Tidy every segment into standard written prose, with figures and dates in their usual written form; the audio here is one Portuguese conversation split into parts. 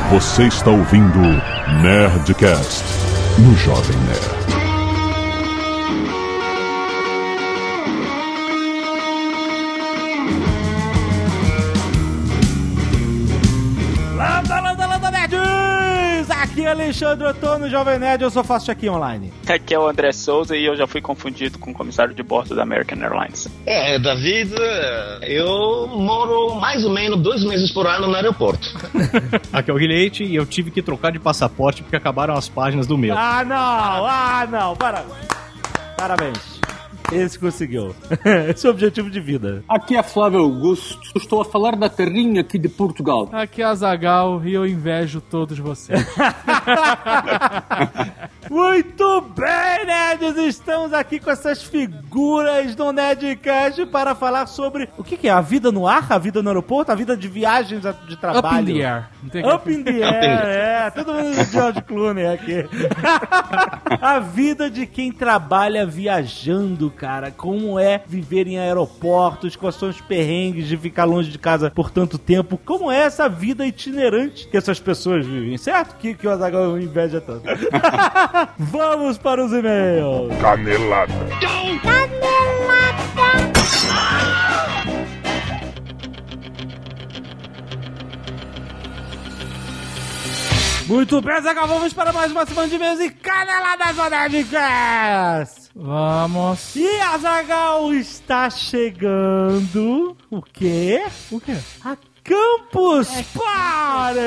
Você está ouvindo Nerdcast no Jovem Nerd. Landa, nerds! Aqui é Alexandre Ottoni, Jovem Nerd, eu só faço check-in online. Aqui é o André Souza e eu já fui confundido com o comissário de bordo da American Airlines. David, eu moro mais ou menos 2 meses por ano no aeroporto. Aqui é o Guilherme e eu tive que trocar de passaporte porque acabaram as páginas do meu. Parabéns. Esse conseguiu. Esse é o objetivo de vida. Aqui é Flávio Augusto. Estou a falar da terrinha aqui de Portugal. Aqui é Azaghal e eu invejo todos vocês. Muito bem, nerds! Estamos aqui com essas figuras do Nerdcast para falar sobre o que é a vida no ar, a vida no aeroporto, a vida de viagens de trabalho. Up in the air. Up in the air, todo mundo de George Clooney aqui. A vida de quem trabalha viajando, cara. Como é viver em aeroportos, quais são os perrengues de ficar longe de casa por tanto tempo, como é essa vida itinerante que essas pessoas vivem, certo? Que o Azaghal inveja tanto. Vamos para os e-mails. Canelada. Muito bem, Azaghal, vamos para mais uma semana de e-mails e caneladas do Nerdcast. Vamos. E Azaghal, está chegando o quê? O quê? A Campus Party!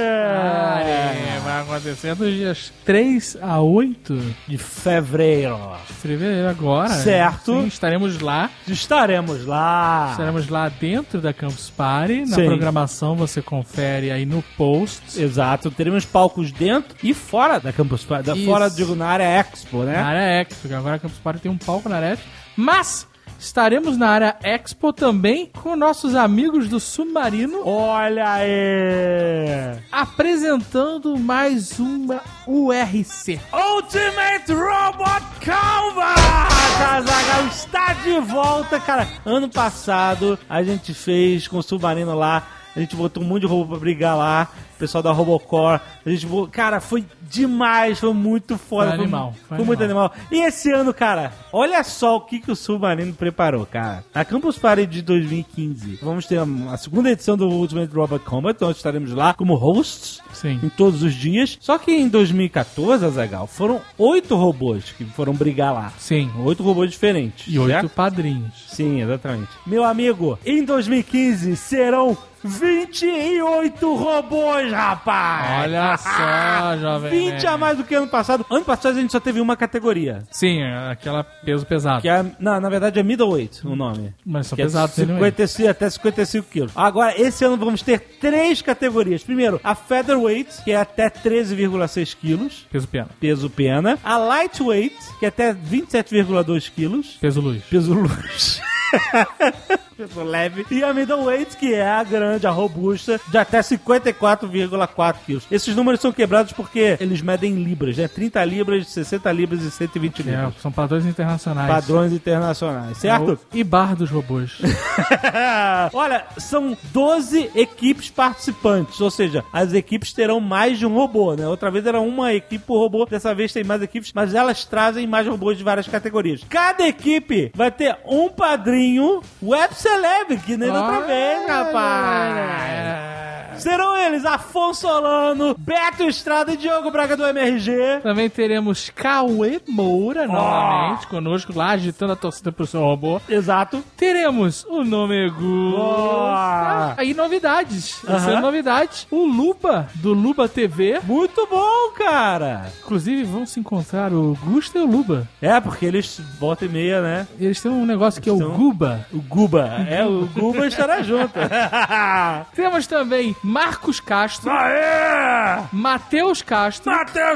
Vai acontecer dos dias 3 a 8 de fevereiro. Agora. Certo. Sim, estaremos lá. Estaremos lá dentro da Campus Party. Na Sim. programação você confere aí no post. Exato. Teremos palcos dentro e fora da Campus Party. Fora, digo, na área Expo, né? Na área Expo, porque agora a Campus Party tem um palco na área Expo. Mas estaremos na área Expo também com nossos amigos do Submarino. Olha aí! Apresentando mais uma URC. Ultimate Robot Combat! Azaghal está de volta, cara. Ano passado a gente fez com o Submarino lá. A gente botou um monte de robô pra brigar lá. O pessoal da Robocore. Cara, foi demais. Foi muito foda. Foi muito animal. E esse ano, cara, olha só o que o Submarino preparou, cara. A Campus Party de 2015. Vamos ter a segunda edição do Ultimate Robot Combat. Nós estaremos lá como hosts. Sim. Em todos os dias. Só que em 2014, Azaghal, foram 8 robôs que foram brigar lá. Sim. 8 robôs diferentes. E 8 certo? padrinhos. Sim, exatamente. Meu amigo, em 2015 serão 28 robôs, rapaz! Olha só, jovem. 20 a mais do que ano passado. Ano passado a gente só teve uma categoria. Sim, aquela peso pesado. Que é, na verdade é middleweight o nome. Mas são que pesados, é 55, até 55 quilos. Agora, esse ano vamos ter 3 categorias. Primeiro, a featherweight, que é até 13,6 quilos. Peso pena. A lightweight, que é até 27,2 quilos. Peso luz. Peso leve. E a middleweight, que é a grande, a robusta, de até 54,4 quilos. Esses números são quebrados porque eles medem em libras, né? 30 libras, 60 libras e 120 libras. São padrões internacionais. Padrões internacionais, certo? E bar dos robôs. Olha, são 12 equipes participantes, ou seja, as equipes terão mais de um robô, né? Outra vez era uma equipe por robô, dessa vez tem mais equipes, mas elas trazem mais robôs de várias categorias. Cada equipe vai ter um padrinho web celeb, que nem da outra vez, rapaz. Serão eles Afonso Solano, Beto Estrada e Diogo Braga do MRG. Também teremos Cauê Moura novamente conosco lá, agitando a torcida pro seu robô. Exato. Teremos o Nomegu. E novidades. Novidades. O Luba, do Luba TV. Muito bom, cara. Inclusive, vão se encontrar o Gusta e o Luba. É, porque eles volta e meia, né? Eles têm um negócio que é o Guba. O Guba. O Guba estará junto. Temos também Marcos Castro. Aê! Matheus Castro.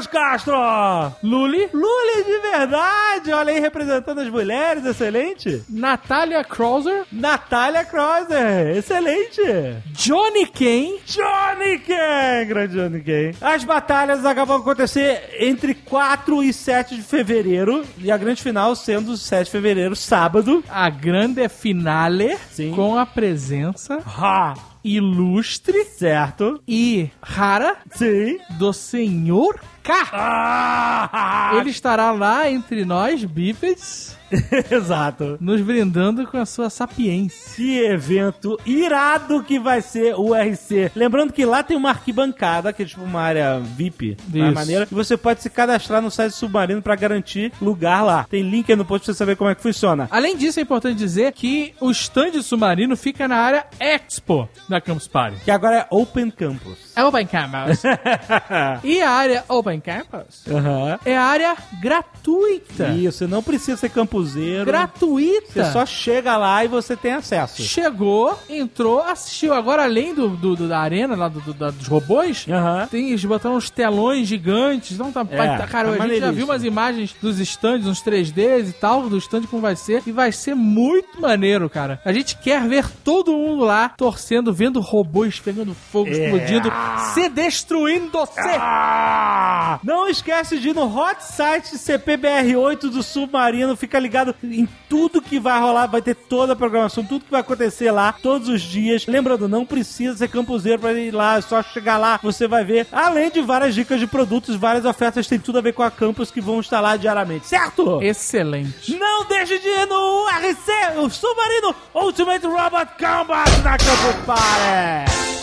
Luli de verdade. Olha aí, representando as mulheres. Excelente. Natália Krauser. Excelente. Johnny Kane. Grande Johnny Kane. As batalhas acabam de acontecer entre 4 e 7 de fevereiro. E a grande final sendo 7 de fevereiro, sábado. A grande finale. Sim. Com a presença ilustre, certo? e rara Sim. do Senhor K. Ele estará lá entre nós, bípedes, Exato. nos brindando com a sua sapiência. Que evento irado que vai ser o RC. Lembrando que lá tem uma arquibancada, que é tipo uma área VIP, da Isso. maneira, e você pode se cadastrar no site Submarino pra garantir lugar lá. Tem link aí no post pra você saber como é que funciona. Além disso, é importante dizer que o stand submarino fica na área Expo da Campus Party. Que agora é Open Campus. Open Campus. E a área Open Campus Aham. é a área gratuita. Isso, você não precisa ser campuseiro. Gratuita. Você só chega lá e você tem acesso. Chegou, entrou, assistiu. Agora, além da arena, lá dos robôs, Aham. eles botaram uns telões gigantes. Então cara, tá a gente já maneiríssimo. viu umas imagens dos stands, uns 3Ds e tal, do stand como vai ser. E vai ser muito maneiro, cara. A gente quer ver todo mundo lá torcendo, vendo robôs pegando fogo, explodindo, se destruindo-se. Não esquece de ir no hot site CPBR8 do Submarino. Fica ligado em tudo que vai rolar. Vai ter toda a programação, tudo que vai acontecer lá, todos os dias. Lembrando, não precisa ser campuseiro pra ir lá. É só chegar lá, você vai ver. Além de várias dicas de produtos, várias ofertas. Tem tudo a ver com a campus que vão estar lá diariamente. Certo? Excelente. Não deixe de ir no RC, o Submarino Ultimate Robot Combat na Campus Party.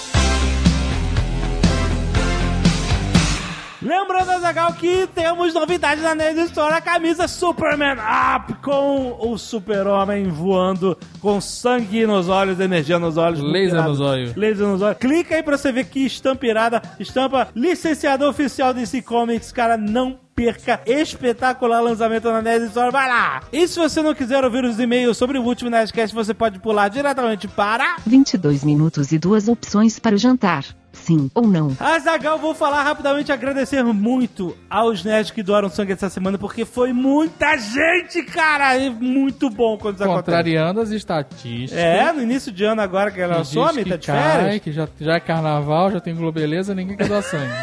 Lembrando, Azaghal, que temos novidades na Nerd Store, a camisa Superman Up com o super-homem voando com sangue nos olhos, energia nos olhos. Laser nos olhos. Laser nos olhos. Clica aí pra você ver que estampa irada. Estampa licenciador oficial DC Comics, cara, não perca. Espetacular lançamento na Nerd Store. Vai lá! E se você não quiser ouvir os e-mails sobre o último Nerdcast, você pode pular diretamente para 22 minutos e 2 opções para o jantar. Sim ou não? Azaghal, vou falar rapidamente, agradecer muito aos nerds que doaram sangue essa semana, porque foi muita gente, cara! E muito bom quando isso acontece. Contrariando as estatísticas. É, no início de ano agora, que ela Que some, diz que tá de cai, férias. que já é carnaval, já tem globeleza, ninguém quer doar sangue.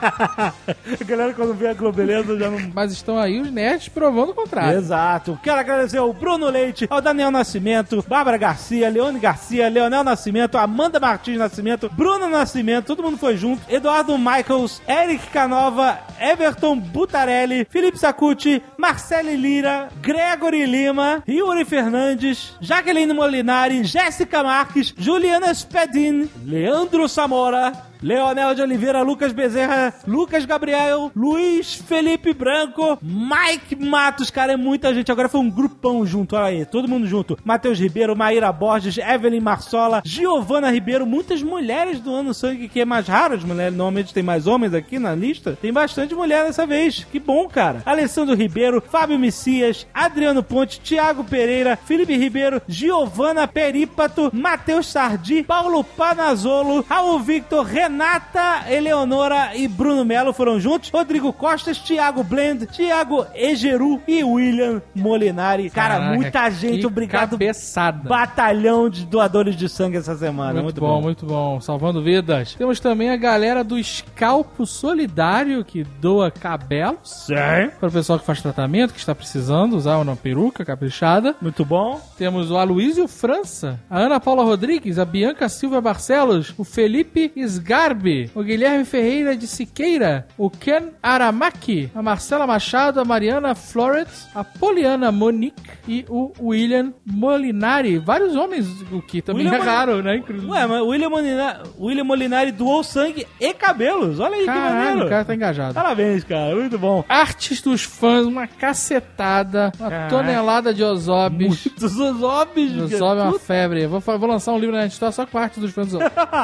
A galera quando vê a Globeleza já não... Mas estão aí os nerds provando o contrário. Exato. Quero agradecer ao Bruno Leite, ao Daniel Nascimento, Bárbara Garcia, Leone Garcia, Leonel Nascimento, Amanda Martins Nascimento, Bruno Nascimento, todo mundo foi junto, Eduardo Michaels, Eric Canova, Everton Butarelli, Felipe Sacucci, Marcele Lira, Gregory Lima, Yuri Fernandes, Jaqueline Molinari, Jéssica Marques, Juliana Spedin, Leandro Samora, Leonel de Oliveira, Lucas Bezerra, Lucas Gabriel, Luiz Felipe Branco, Mike Matos, cara, é muita gente. Agora foi um grupão junto, olha aí, todo mundo junto. Matheus Ribeiro, Maíra Borges, Evelyn Marsola, Giovana Ribeiro, muitas mulheres doando sangue, que é mais raro, as mulheres normalmente tem mais homens aqui na lista. Tem bastante mulher dessa vez, que bom, cara. Alessandro Ribeiro, Fábio Messias, Adriano Ponte, Thiago Pereira, Felipe Ribeiro, Giovana Perípato, Matheus Sardi, Paulo Panazolo, Raul Victor, Renata Eleonora e Bruno Melo foram juntos. Rodrigo Costas, Thiago Blend, Thiago Egeru e William Molinari. Cara, Caraca, muita gente. que Obrigado. cabeçada. Batalhão de doadores de sangue essa semana. Muito bom, muito bom. Salvando vidas. Temos também a galera do Escalpo Solidário, que doa cabelos. Sim. Para o pessoal que faz tratamento, que está precisando usar uma peruca caprichada. Muito bom. Temos o Aloysio França, a Ana Paula Rodrigues, a Bianca Silva Barcelos, o Felipe Sgarbi, o Guilherme Ferreira de Siqueira, o Ken Aramaki, a Marcela Machado, a Mariana Flores, a Poliana Monique e o William Molinari. Vários homens, o que também William é raro, né? Inclusive. Ué, mas o William Molinari doou sangue e cabelos. Olha aí que Caralho, maneiro. o cara tá engajado. Parabéns, cara. Muito bom. Artes dos fãs, uma cacetada, uma tonelada de Ozobis. Muitos Ozobis. Ozob é uma febre. Vou lemçar um livro na história só com a arte dos fãs.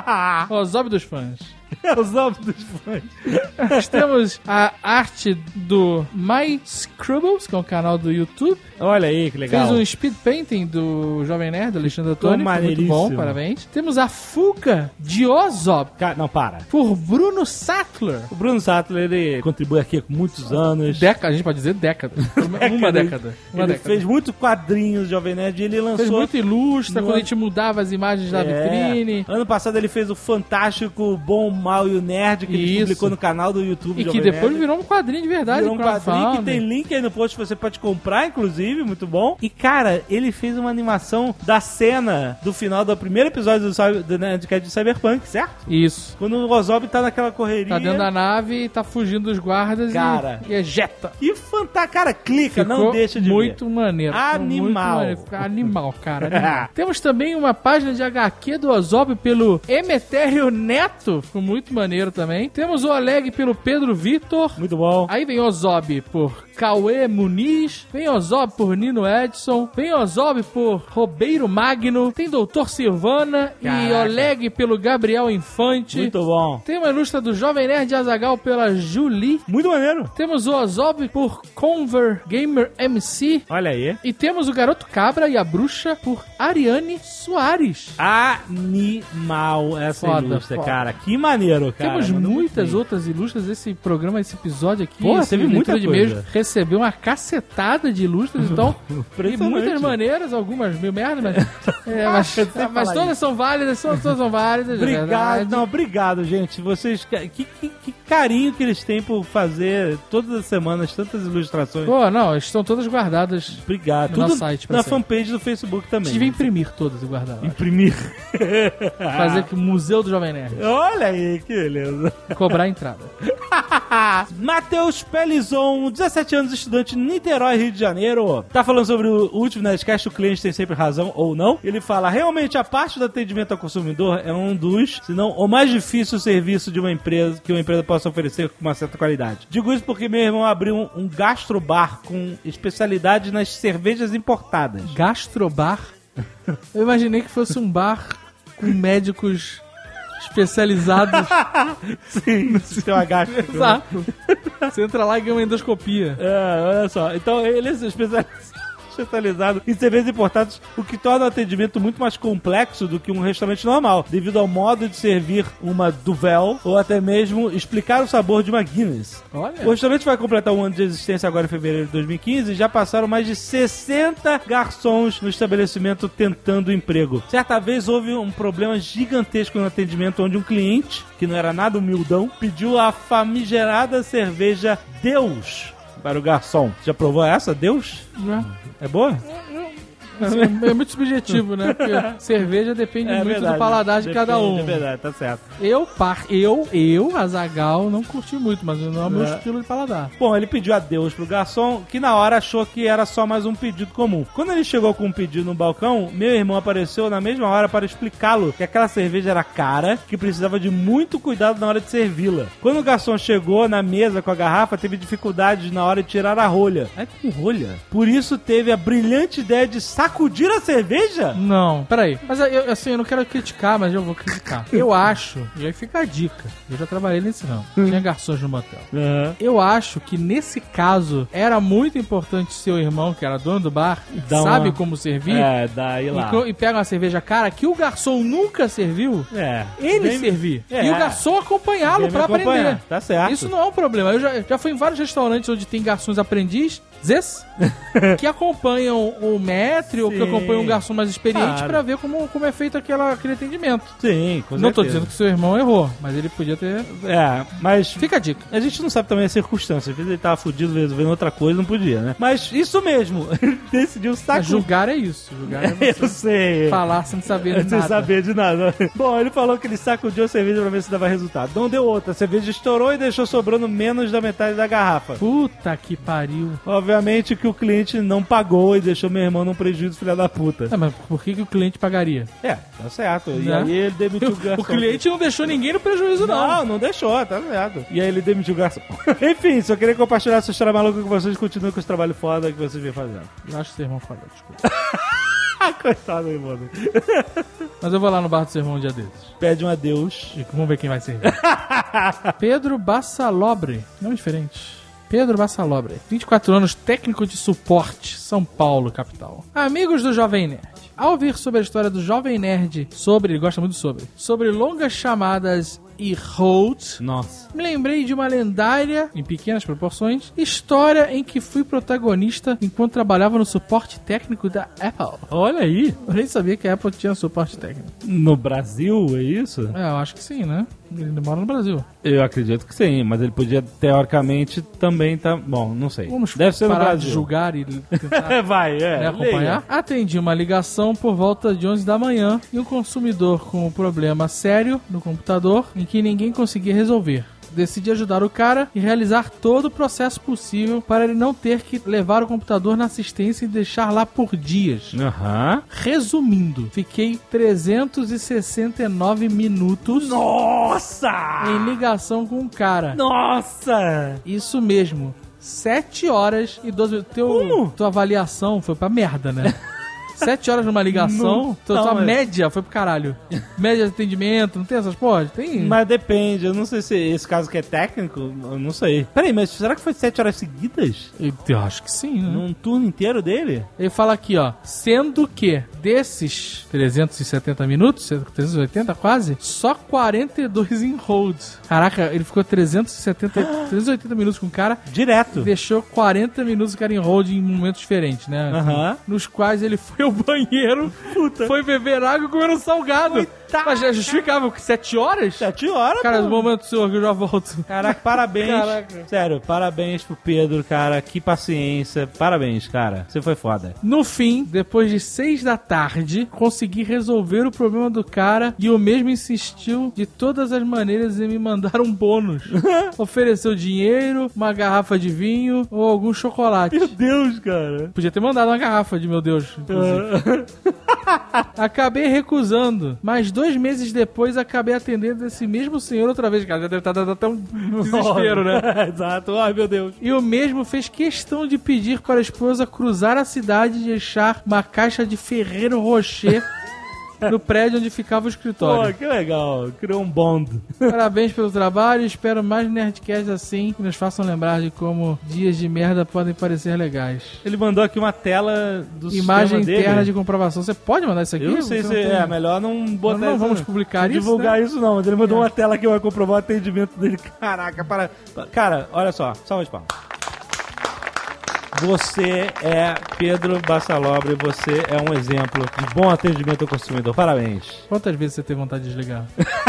Ozob dos fãs. Ozob dos fãs. Nós temos a arte do My Scribbles, que é um canal do YouTube. Olha aí, que legal. Fez um speed painting do Jovem Nerd, do Alexandre Antônio. Foi muito maneiríssimo. bom, parabéns. Temos a fuga de Ozob Não, para. por Bruno Sattler. O Bruno Sattler, ele contribui aqui há muitos anos. A gente pode dizer década. Uma década. Ele fez muito quadrinhos de Jovem Nerd e ele lançou... Fez muito ilustra, No quando a ano- gente mudava as imagens da vitrine. Ano passado ele fez o fantástico, bom Mal e o Nerd, que ele publicou no canal do YouTube. E que depois virou um quadrinho de verdade. Virou um quadrinho que tem link aí no post, você pode comprar, inclusive, muito bom. E, cara, ele fez uma animação da cena do final do primeiro episódio do Nerdcast de Cyberpunk, certo? Isso. Quando o Ozob tá naquela correria. Tá dentro da nave e tá fugindo dos guardas, cara, e ejeta. E fantástico. Cara, clica, ficou não deixa de muito ver. Maneiro. Animal. Animal, cara. Animal. Temos também uma página de HQ do Ozob pelo Emetério Neto. Ficou muito maneiro também. Temos o Oleg pelo Pedro Vitor. Muito bom. Aí vem Ozob por Cauê Muniz. Vem Ozob por Nino Edson. Vem Ozob por Robeiro Magno. Tem Doutor Silvana. Caraca. E Oleg pelo Gabriel Infante. Muito bom. Tem uma ilustra do Jovem Nerd Azaghal pela Julie. Muito maneiro. Temos o Ozob por Conver Gamer MC. Olha aí. E temos o Garoto Cabra e a Bruxa por Ariane Soares. Animal essa ilustra, cara. Que maneiro, cara. Temos muitas outras ilustras. Esse programa, esse episódio aqui. Pô, teve muita coisa. E-mails, recebeu uma cacetada de ilustras, então. E muitas maneiras, algumas meio merda, mas todas são válidas, todas são válidas. Obrigado, não, obrigado, gente. Vocês, que carinho que eles têm por fazer todas as semanas tantas ilustrações. Pô, não, estão todas guardadas. Obrigado. No tudo nosso site. Na fanpage do Facebook também. Tive imprimir todas e guardar. Imprimir. Fazer aqui o Museu do Jovem Nerd. Olha aí, que beleza. Cobrar a entrada. Matheus Pelizon, 17 anos, estudante em Niterói, Rio de Janeiro. Tá falando sobre o último Nerdcast, o cliente tem sempre razão ou não. Ele fala, realmente a parte do atendimento ao consumidor é um dos, se não o mais difícil serviço de uma empresa, que uma empresa possa oferecer com uma certa qualidade. Digo isso porque meu irmão abriu um gastrobar com especialidade nas cervejas importadas. Gastrobar? Eu imaginei que fosse um bar com médicos especializados. Sim, sistema gástrico. Exato. Você entra lá e ganha uma endoscopia. Olha só. Então ele é especializado em cervejas importadas, o que torna o atendimento muito mais complexo do que um restaurante normal, devido ao modo de servir uma Duvel ou até mesmo explicar o sabor de uma Guinness. Olha. O restaurante vai completar um ano de existência agora em fevereiro de 2015 e já passaram mais de 60 garçons no estabelecimento tentando emprego. Certa vez houve um problema gigantesco no atendimento onde um cliente, que não era nada humildão, pediu a famigerada cerveja Deus para o garçom. Já provou essa, Deus? Não. É boa? É muito subjetivo, né? Porque cerveja depende muito do paladar de cada um. É verdade, tá certo. Eu, Azaghal, não curti muito, mas não é o meu estilo de paladar. Bom, ele pediu adeus pro garçom, que na hora achou que era só mais um pedido comum. Quando ele chegou com um pedido no balcão, meu irmão apareceu na mesma hora para explicá-lo que aquela cerveja era cara, que precisava de muito cuidado na hora de servi-la. Quando o garçom chegou na mesa com a garrafa, teve dificuldades na hora de tirar a rolha. É com rolha? Por isso teve a brilhante ideia de sacudir a cerveja? Não, peraí. Mas eu não quero criticar, mas eu vou criticar. Eu acho, e aí fica a dica, eu já trabalhei nesse não. Tinha garçons no motel. Eu acho que nesse caso era muito importante seu irmão, que era dono do bar, sabe como servir. Daí lá. E pega uma cerveja cara que o garçom nunca serviu, ele servir. E o garçom acompanhá-lo pra aprender. Tá certo. Isso não é um problema. Eu já fui em vários restaurantes onde tem garçons aprendizes, que acompanham o maître ou que acompanham um garçom mais experiente pra ver como é feito aquele atendimento. Sim, com certeza. Não tô dizendo que seu irmão errou, mas ele podia ter... mas... Fica a dica. A gente não sabe também as circunstâncias. Às vezes ele tava fudido, resolvendo outra coisa, não podia, né? Mas isso mesmo. Ele decidiu sacudir. Julgar é isso. Julgar é você eu sei. falar sem saber de nada. Sem saber de nada. Bom, ele falou que ele sacudiu a cerveja pra ver se dava resultado. Não deu outra. A cerveja estourou e deixou sobrando menos da metade da garrafa. Puta que pariu. Obviamente que o cliente não pagou e deixou meu irmão num prejuízo, filha da puta. Mas por que o cliente pagaria? Tá certo. E aí ele demitiu o garçom. O cliente não deixou ninguém no prejuízo, não. Não deixou, tá certo. E aí ele demitiu o garçom. Enfim, só queria compartilhar essa história maluca com vocês. Continuem com esse trabalho foda que vocês vêm fazendo. Eu acho que seu irmão foda, desculpa. Coitado, aí, mano. Mas eu vou lá no bar do seu irmão um dia desses. Pede um adeus. E vamos ver quem vai servir. Pedro Bassalobre. Nome diferente. Pedro Bassalobre, 24 anos, técnico de suporte, São Paulo, capital. Amigos do Jovem Nerd, ao ouvir sobre a história do Jovem Nerd ele gosta muito sobre longas chamadas e hold, Nossa. me lembrei de uma lendária, em pequenas proporções, história em que fui protagonista enquanto trabalhava no suporte técnico da Apple. Olha aí. Eu nem sabia que a Apple tinha suporte técnico. No Brasil, é isso? É, eu acho que sim, né? Ele mora no Brasil. Eu acredito que sim, mas ele podia, teoricamente, também tá... Bom, não sei. Vamos Deve ser no parar Brasil. de julgar e tentar Vai, acompanhar. Atendi uma ligação por volta de 11 da manhã e um consumidor com um problema sério no computador em que ninguém conseguia resolver. Decidi ajudar o cara e realizar todo o processo possível para ele não ter que levar o computador na assistência e deixar lá por dias. Aham. Resumindo, fiquei 369 minutos Nossa! em ligação com o cara. Nossa! Isso mesmo. 7 horas e 12 minutos. Tua avaliação foi pra merda, né? 7 horas numa ligação, tua média foi pro caralho. Média de atendimento, não tem essas porra? Tem. Mas depende, eu não sei se esse caso que é técnico, eu não sei. Peraí, mas será que foi 7 horas seguidas? Eu acho que sim, né? Num turno inteiro dele? Ele fala aqui, ó, sendo que desses 370 minutos, 380 quase, só 42 em hold. Caraca, ele ficou 380 minutos com o cara. Direto. Deixou 40 minutos o cara em hold em momentos diferentes, né? Aham. Nos quais ele foi ao banheiro, foi beber água e comer um salgado. Mas já justificava que 7 horas? 7 horas, Cara, pô. no momento senhor que eu já volto. Caraca, parabéns. Caraca. Sério, parabéns pro Pedro, cara. Que paciência. Parabéns, cara. Você foi foda. No fim, depois de 6 da tarde, consegui resolver o problema do cara e o mesmo insistiu de todas as maneiras em me mandar um bônus. Ofereceu dinheiro, uma garrafa de vinho ou algum chocolate. Meu Deus, cara. Podia ter mandado uma garrafa de meu Deus, inclusive. Acabei recusando, mas 2 meses depois acabei atendendo esse mesmo senhor outra vez. Cara, já deve estar dando até um desespero, né? Exato. Ai, meu Deus. E o mesmo fez questão de pedir para a esposa cruzar a cidade e deixar uma caixa de Ferrero Rocher no prédio onde ficava o escritório. Pô, que legal. Criou um bond. Parabéns pelo trabalho e espero mais Nerdcasts assim que nos façam lembrar de como dias de merda podem parecer legais. Ele mandou aqui uma tela do Imagem sistema interna dele. de comprovação. Você pode mandar isso aqui? Eu não sei Você se tem- é melhor não botar Não isso, vamos publicar isso, divulgar né? isso não, mas ele mandou uma tela que vai comprovar o atendimento dele. Caraca, para. Cara, olha só, salva de palmas. Você é Pedro Bassalobre, você é um exemplo de bom atendimento ao consumidor. Parabéns. Quantas vezes você tem vontade de desligar?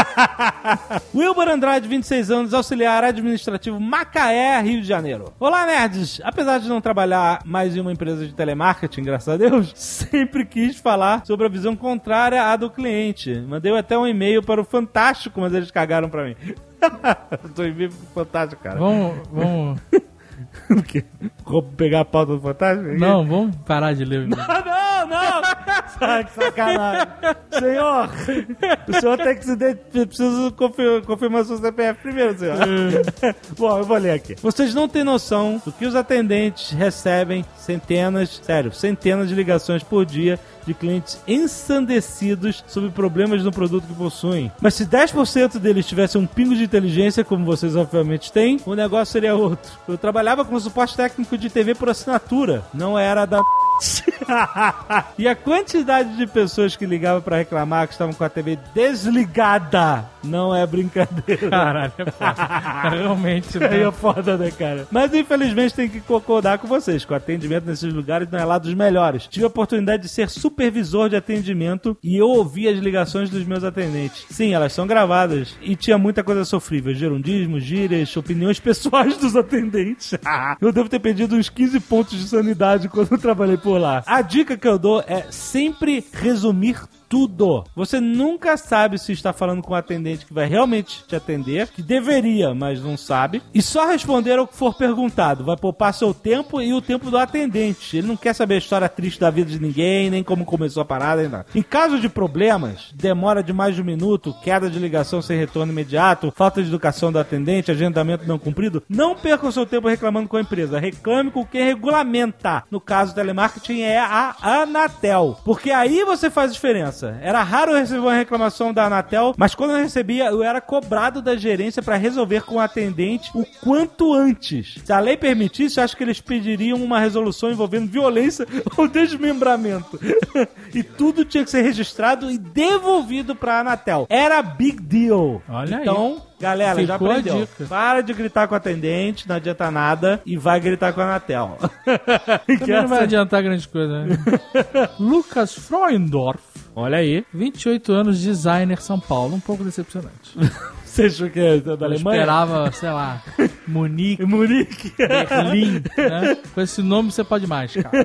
Wilbur Andrade, 26 anos, auxiliar administrativo Macaé, Rio de Janeiro. Olá, nerds! Apesar de não trabalhar mais em uma empresa de telemarketing, graças a Deus, sempre quis falar sobre a visão contrária à do cliente. Mandei até um e-mail para o Fantástico, mas eles cagaram pra mim. Tô em e-mail pro Fantástico, cara. Vamos... O quê? Vou pegar a pauta do Fantástico? Não, vamos parar de ler. Ah, não! Que sacanagem. Senhor, o senhor tem que se preciso confirmar seu CPF primeiro, senhor. Bom, eu vou ler aqui. Vocês não têm noção do que os atendentes recebem centenas de ligações por dia de clientes ensandecidos sobre problemas no produto que possuem. Mas se 10% deles tivessem um pingo de inteligência, como vocês obviamente têm, o negócio seria outro. Eu trabalhava com suporte técnico de TV por assinatura. Não era da... E a quantidade de pessoas que ligavam pra reclamar que estavam com a TV desligada não é brincadeira. Caralho, é foda. Realmente, né? Aí é foda, né, cara? Mas infelizmente tem que concordar com vocês, que o atendimento nesses lugares não é lá dos melhores. Tive a oportunidade de ser supervisor de atendimento e eu ouvi as ligações dos meus atendentes. Sim, elas são gravadas e tinha muita coisa sofrível, gerundismos, gírias, opiniões pessoais dos atendentes. Eu devo ter perdido uns 15 pontos de sanidade quando eu trabalhei por lá. A dica que eu dou é sempre resumir tudo. Você nunca sabe se está falando com um atendente que vai realmente te atender, que deveria, mas não sabe, e só responder ao que for perguntado. Vai poupar seu tempo e o tempo do atendente. Ele não quer saber a história triste da vida de ninguém, nem como começou a parada, nem nada. Em caso de problemas, demora de mais de 1 minuto, queda de ligação sem retorno imediato, falta de educação do atendente, agendamento não cumprido, não perca o seu tempo reclamando com a empresa. Reclame com quem regulamenta. No caso, telemarketing é a Anatel. Porque aí você faz diferença. segurança. Era raro eu receber uma reclamação da Anatel, mas quando eu recebia, eu era cobrado da gerência pra resolver com o atendente o quanto antes. Se a lei permitisse, eu acho que eles pediriam uma resolução envolvendo violência ou desmembramento. E tudo tinha que ser registrado e devolvido pra Anatel. Era big deal. Olha aí. Então, galera, já Ficou a aprendeu. dica. Para de gritar com o atendente, não adianta nada, e vai gritar com a Anatel. Também não vai adiantar grande coisa, né? Lucas Freundorf, Olha aí. 28 anos, designer, São Paulo. Um pouco decepcionante. Você achou que é da Eu Alemanha? esperava, sei lá, Munique, Munique. Berlim, né? Com esse nome você pode mais, cara.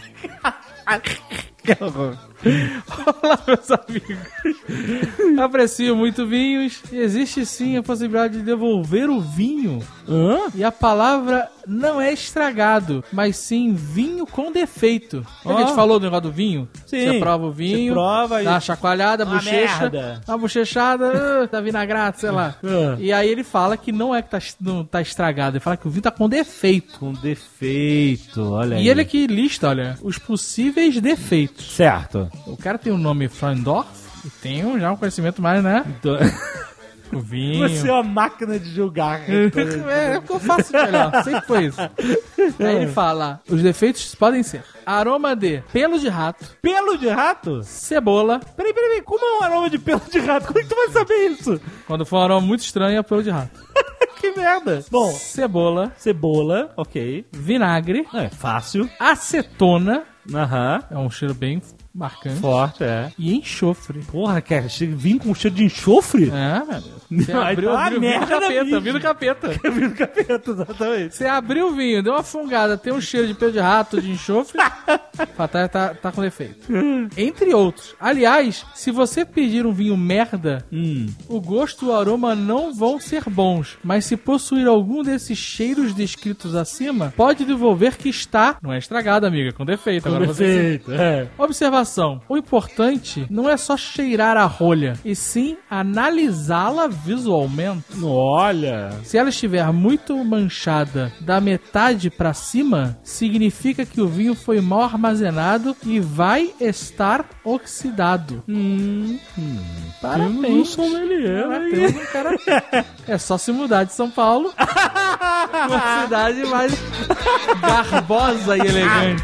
Que horror. Olá, meus amigos. Aprecio muito vinhos e existe sim a possibilidade de devolver o vinho. Hã? E a palavra não é estragado, mas sim vinho com defeito. Ó. A gente falou do negócio do vinho? Sim. Você prova o vinho, Você prova e- dá uma chacoalhada, Uma bochecha, merda. dá uma bochechada, dá vinagrate, sei lá. E aí ele fala que não é que não tá estragado, ele fala que o vinho tá com defeito. Com defeito, olha aí. E ele aqui lista, olha, os possíveis defeitos. Certo. O cara tem o nome Freundorf e tem já um conhecimento mais, né? Então... O vinho. Você é uma máquina de julgar. É o que eu faço de melhor, sempre foi isso. Aí ele fala, os defeitos podem ser aroma de pelo de rato, Pelo de rato? cebola. Peraí, como é um aroma de pelo de rato? Como é que tu vai saber isso? Quando for um aroma muito estranho, é pelo de rato. Que merda. Bom, Cebola, cebola, ok. vinagre, É, fácil. acetona, Aham. é um cheiro bem marcante, Forte, é. e enxofre. Porra, cara, vinho com cheiro de enxofre? É, meu Deus. Você Não, abriu, então, abriu, merda, vinho do capeta, bicho. vinho do capeta. Vinho do capeta, exatamente. Você abriu o vinho, deu uma fungada, tem um cheiro de pelo de rato, de enxofre, tá com defeito. Entre outros. Aliás, se você pedir um vinho merda, o gosto e o aroma não vão ser bons, mas se possuir algum desses cheiros descritos acima, pode devolver que está, não é estragado, amiga, com defeito. Agora você... Perfeito, é. Observação. O importante não é só cheirar a rolha, e sim analisá-la visualmente. Olha. Se ela estiver muito manchada da metade pra cima, significa que o vinho foi mal armazenado e vai estar oxidado. Parabéns. Temos um sommelier, hein? Temos um cara... É só se mudar de São Paulo, uma cidade mais garbosa e elegante.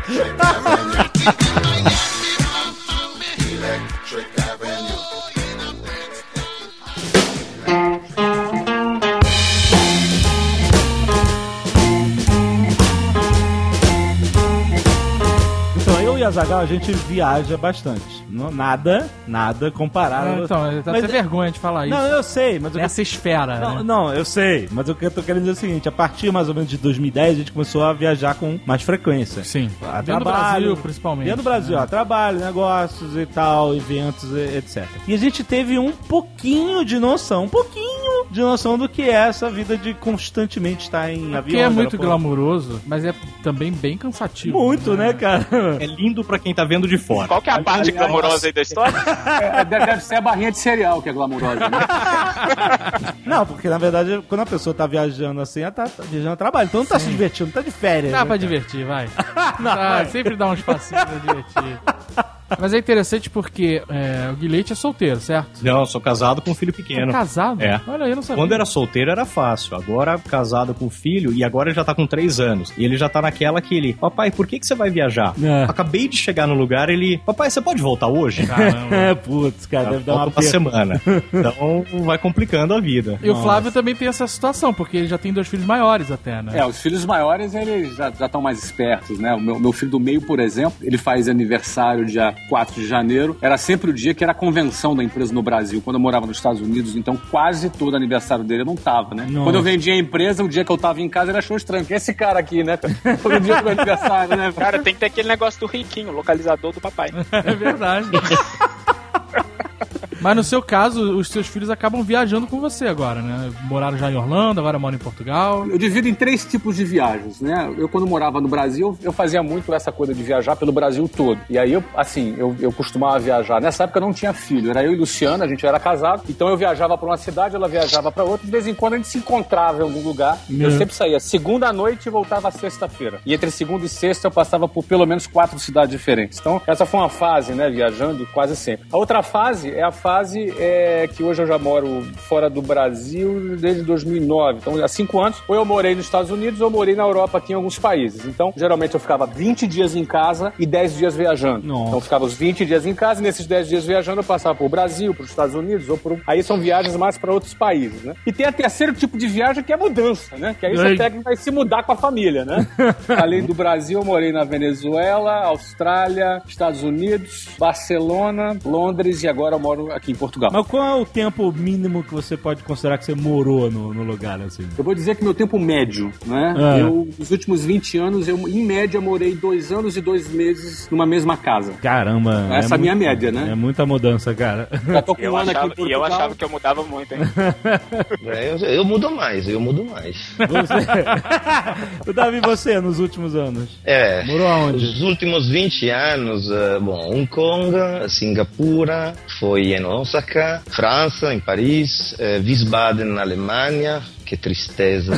Então, eu e a Azaghal, a gente viaja bastante. Nada comparado. Então, dá até vergonha de falar isso. Não, eu sei, mas... Nessa esfera, né? Não, eu sei, mas o que eu tô querendo dizer é o seguinte, a partir mais ou menos de 2010 a gente começou a viajar com mais frequência. Sim. A Dentro do Brasil, principalmente. Dentro do Brasil, né? trabalho, negócios e tal, eventos, etc. E a gente teve um pouquinho de noção do que é essa vida de constantemente estar em avião. Que é muito aeroporto. glamuroso, mas é também bem cansativo. Muito, né, cara? É lindo pra quem tá vendo de fora. Qual que é a parte glamourosa aí da história? Deve ser a barrinha de cereal que é glamurosa, né? Não, porque na verdade, quando a pessoa tá viajando assim, ela tá viajando a trabalho. Então não tá se divertindo, tá de férias. Dá né, pra cara? divertir, vai. Não, vai. Sempre dá um espacinho pra divertir. Mas é interessante porque o Guilherme é solteiro, certo? Não, eu sou casado com um filho pequeno. É casado? É. Olha aí, eu não sabia. Quando era solteiro era fácil, agora casado com filho e agora ele já tá com 3 anos. E ele já tá naquela que ele, papai, por que você vai viajar? É. Acabei de chegar no lugar, ele, papai, você pode voltar hoje? Caramba. É, putz, cara, deve dar uma Volta uma semana. Então vai complicando a vida. E o Flávio também tem essa situação, porque ele já tem 2 filhos maiores até, né? Os filhos maiores, eles já estão mais espertos, né? O meu filho do meio, por exemplo, ele faz aniversário dia 4 de janeiro. Era sempre o dia que era a convenção da empresa no Brasil, quando eu morava nos Estados Unidos, então quase todo aniversário dele eu não tava, né? Nossa. Quando eu vendia a empresa, o dia que eu tava em casa, ele achou estranho. Que é esse cara aqui, né? Todo dia do meu aniversário, né? Cara, tem que ter aquele negócio do riquinho, localizador do papai. É verdade. Mas no seu caso, os seus filhos acabam viajando com você agora, né? Moraram já em Orlando, agora moram em Portugal. Eu divido em 3 tipos de viagens, né? Eu, quando morava no Brasil, eu fazia muito essa coisa de viajar pelo Brasil todo. E aí, eu costumava viajar. Nessa época eu não tinha filho, era eu e Luciana, a gente era casado. Então eu viajava pra uma cidade, ela viajava pra outra. De vez em quando a gente se encontrava em algum lugar. Eu sempre saía segunda à noite e voltava sexta-feira. E entre segunda e sexta eu passava por pelo menos 4 cidades diferentes. Então essa foi uma fase, né, viajando quase sempre. A outra fase é a fase que hoje eu já moro fora do Brasil desde 2009. Então há 5 anos, ou eu morei nos Estados Unidos ou eu morei na Europa aqui em alguns países. Então geralmente eu ficava 20 dias em casa e 10 dias viajando. Nossa. Então eu ficava os 20 dias em casa e nesses 10 dias viajando eu passava pro Brasil, pros Estados Unidos ou aí são viagens mais para outros países, né? E tem a terceiro tipo de viagem que é mudança, né? Que aí você pega e vai se mudar com a família, né? Além do Brasil, eu morei na Venezuela, Austrália, Estados Unidos, Barcelona, Londres e agora eu moro aqui em Portugal. Mas qual é o tempo mínimo que você pode considerar que você morou no lugar, assim? Eu vou dizer que meu tempo médio, né? Eu, nos últimos 20 anos, eu, em média, morei 2 anos e 2 meses numa mesma casa. Caramba! Essa é a minha média, né? É muita mudança, cara. Já tô com um ano aqui em Portugal. E eu achava que eu mudava muito, hein? Eu mudo mais. O Davi, você, nos últimos anos? Morou aonde? Os últimos 20 anos, Hong Kong, Singapura, foi em Osaka, França, em Paris, Wiesbaden, na Alemanha. Que tristeza.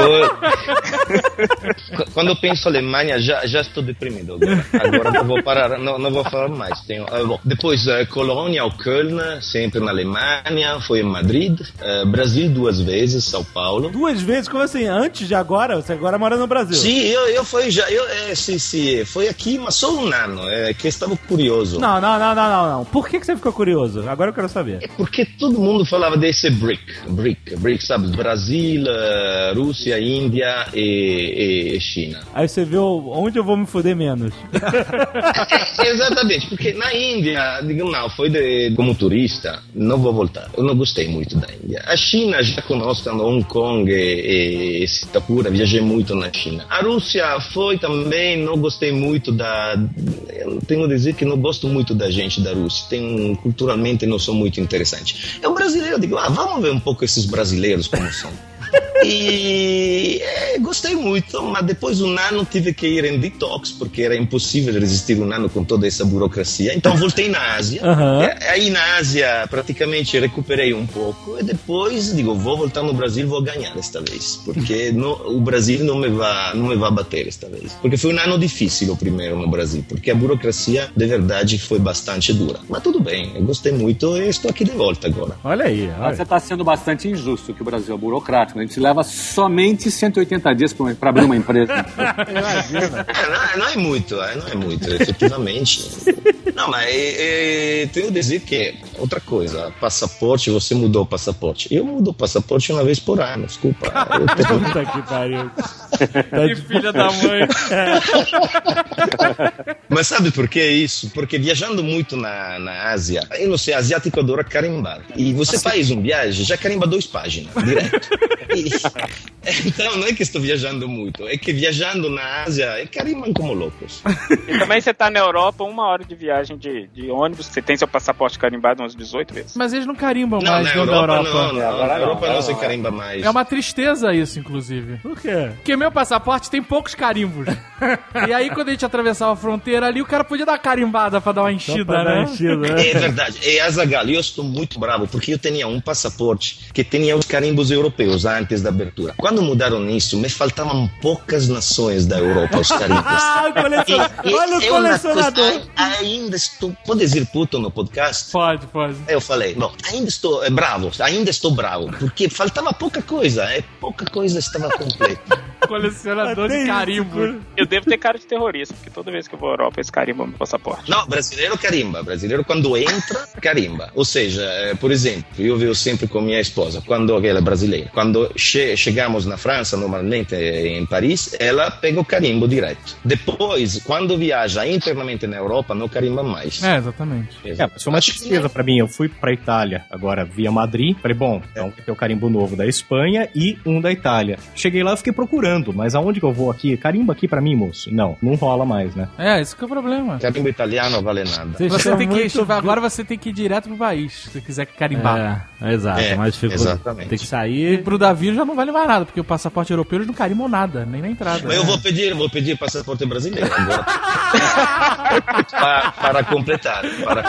Quando eu penso Alemanha, já estou deprimido. Agora não vou parar, não vou falar mais. Depois, Colônia ou Köln, sempre na Alemanha. Foi em Madrid. Brasil 2 vezes, São Paulo. 2 vezes? Como assim? Antes de agora? Você agora mora no Brasil? Sim, eu fui já. Sim. Foi aqui, mas só um ano. Que estava curioso. Não. Por que você ficou curioso? Agora eu quero saber. É porque todo mundo falava desse BRIC, sabe? Brasil, Rússia, Índia e China. Aí você viu onde eu vou me foder menos. Exatamente, porque na Índia, digo, não, foi como turista, não vou voltar. Eu não gostei muito da Índia. A China, já conosco Hong Kong e Singapura, viajei muito na China. A Rússia foi também, não gostei muito eu tenho a dizer que não gosto muito da gente da Rússia. Culturalmente não sou muito interessante. É um brasileiro, digo, vamos ver um pouco esses brasileiros como são. E gostei muito, mas depois de um ano tive que ir em detox, porque era impossível resistir um ano com toda essa burocracia. Então voltei na Ásia. Aí na Ásia praticamente recuperei um pouco e depois digo, vou voltar no Brasil, vou ganhar desta vez, porque o Brasil não me vai bater desta vez, porque foi um ano difícil o primeiro no Brasil, porque a burocracia de verdade foi bastante dura, mas tudo bem, eu gostei muito e estou aqui de volta agora. Olha aí. Você está sendo bastante injusto, que o Brasil é burocrático, a gente leva somente 180 dias para abrir uma empresa. Imagina. Não é muito, efetivamente. Não, mas tenho que dizer que outra coisa, passaporte, você mudou o passaporte. Eu mudo o passaporte uma vez por ano, desculpa. Puta que pariu. Que filha da mãe. Mas sabe por que isso? Porque viajando muito na Ásia, eu não sei, asiático adora carimbar. E você faz um viagem, já carimba 2 páginas, direto. Então não é que estou viajando muito, é que viajando na Ásia carimbam como loucos. E também você tá na Europa, 1 hora de viagem de ônibus, você tem seu passaporte carimbado umas 18 vezes. Mas eles não carimbam Não, mais na dentro Europa, da Europa. na Europa não se carimba mais. É uma tristeza isso, inclusive. Por quê? Porque meu passaporte tem poucos carimbos. E aí, quando a gente atravessava a fronteira ali, o cara podia dar carimbada pra dar uma enchida, né? É verdade. E Azaghal, eu estou muito bravo, porque eu tinha um passaporte que tinha os carimbos europeus antes da abertura. Quando mudaram isso, me faltavam poucas nações da Europa, os carimbos. Olha o colecionador. Ainda estou... Pode dizer puto no podcast? Pode. Eu falei, bom, ainda estou bravo, porque faltava pouca coisa, pouca coisa estava completa. Colecionador de carimbo. Eu devo ter cara de terrorista, porque toda vez que eu vou à Europa, eles carimbam meu passaporte. Não, brasileiro carimba. Brasileiro, quando entra, carimba. Ou seja, por exemplo, eu vejo sempre com minha esposa, quando ela é brasileira. Quando chegamos na França, normalmente em Paris, ela pega o carimbo direto. Depois, quando viaja internamente na Europa, não carimba mais. Exatamente. Mas foi uma tristeza pra mim. Eu fui pra Itália, agora via Madrid. Falei, bom, então tem o carimbo novo da Espanha e um da Itália. Cheguei lá e fiquei procurando carimbando, mas aonde que eu vou aqui? Carimba aqui pra mim, moço. Não rola mais, né? Esse que é o problema. Carimbo italiano não vale nada. Você tem que agora você tem que ir direto pro país, se você quiser carimbar. Exato, mas ficou, exatamente. tem que sair. E pro Davi já não vale mais nada, porque o passaporte europeu eles não carimbam nada, nem na entrada. Mas eu vou pedir passaporte brasileiro agora. para completar.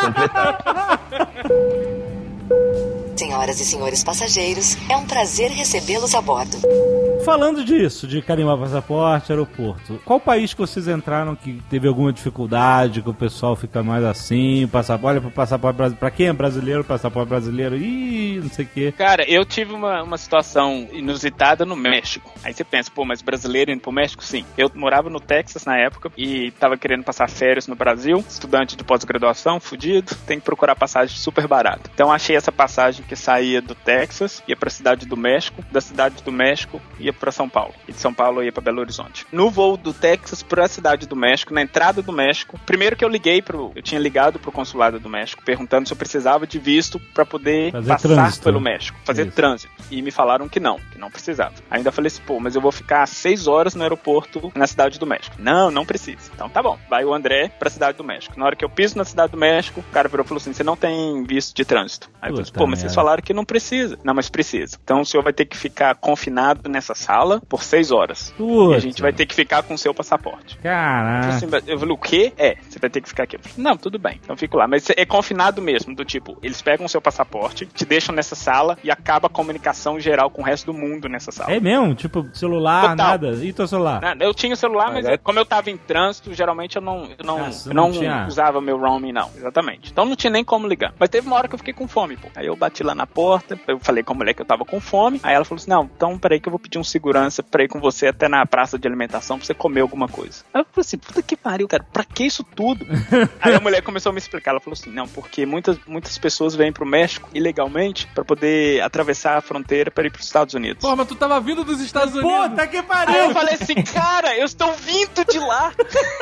Senhoras e senhores passageiros, é um prazer recebê-los a bordo. Falando disso, de carimbar passaporte, aeroporto, qual país que vocês entraram que teve alguma dificuldade, que o pessoal fica mais assim, passaporte, olha pro passaporte brasileiro, pra quem é brasileiro, passaporte brasileiro, não sei o quê. Cara, eu tive uma situação inusitada no México. Aí você pensa, mas brasileiro indo pro México? Sim. Eu morava no Texas na época e tava querendo passar férias no Brasil, estudante de pós-graduação, fudido, tem que procurar passagem super barata. Então achei essa passagem que saía do Texas, ia pra cidade do México, da cidade do México ia pra São Paulo, e de São Paulo ia pra Belo Horizonte. No voo do Texas pra cidade do México, na entrada do México, primeiro que eu tinha ligado pro consulado do México, perguntando se eu precisava de visto pra poder passar pelo México, fazer trânsito, e me falaram que não precisava. Ainda falei assim, mas eu vou ficar 6 horas no aeroporto na cidade do México. Não precisa. Então tá bom, vai o André pra cidade do México. Na hora que eu piso na cidade do México, o cara virou e falou assim, você não tem visto de trânsito. Aí eu falei, mas vocês falaram que não precisa. Não, mas precisa. Então o senhor vai ter que ficar confinado nessa sala por 6 horas. E a gente vai ter que ficar com o seu passaporte. Caraca. Eu falei, o quê? Você vai ter que ficar aqui. Eu falei, não, tudo bem. Então fico lá. Mas é confinado mesmo, do tipo, eles pegam o seu passaporte, te deixam nessa sala e acaba a comunicação geral com o resto do mundo nessa sala. É mesmo? Tipo, celular, total. Nada? E teu celular? Eu tinha celular, mas como eu tava em trânsito, geralmente eu não usava meu roaming, não. Exatamente. Então não tinha nem como ligar. Mas teve uma hora que eu fiquei com fome, Aí eu bati lá na porta, eu falei com a mulher que eu tava com fome, aí ela falou assim, não, então peraí que eu vou pedir um segurança pra ir com você até na praça de alimentação pra você comer alguma coisa. Aí eu falei assim, puta que pariu, cara, pra que isso tudo? Aí a mulher começou a me explicar, ela falou assim, não, porque muitas pessoas vêm pro México ilegalmente pra poder atravessar a fronteira pra ir pros Estados Unidos. Mas tu tava vindo dos Estados Unidos. Puta que pariu! Aí eu falei assim, cara, eu estou vindo de lá.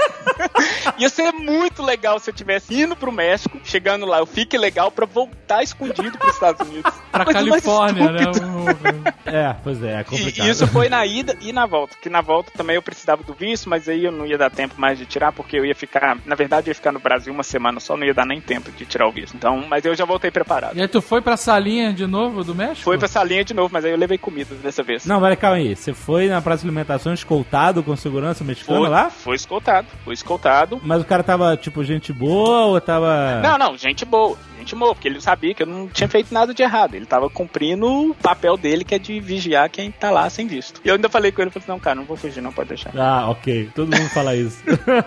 Ia ser muito legal se eu tivesse indo pro México, chegando lá, eu fique legal pra voltar escondido pros Estados Unidos. Pra Califórnia, né? Pois é complicado. E isso foi na ida e na volta, que na volta também eu precisava do visto, mas aí eu não ia dar tempo mais de tirar, porque eu ia ficar, na verdade eu ia ficar no Brasil uma semana só, não ia dar nem tempo de tirar o visto. Então, mas eu já voltei preparado. E aí tu foi pra salinha de novo do México? Foi pra salinha de novo, mas aí eu levei comida dessa vez. Não, mas calma aí, você foi na praça de alimentação escoltado com segurança mexicana lá? Fui escoltado. Mas o cara tava, tipo, gente boa ou tava... Não, gente boa, porque ele sabia que eu não tinha feito nada de errado. Ele tava cumprindo o papel dele, que é de vigiar quem tá lá sem visto. E eu ainda falei com ele, falei assim, não, cara, não vou fugir, não, pode deixar. Ok. Todo mundo fala isso.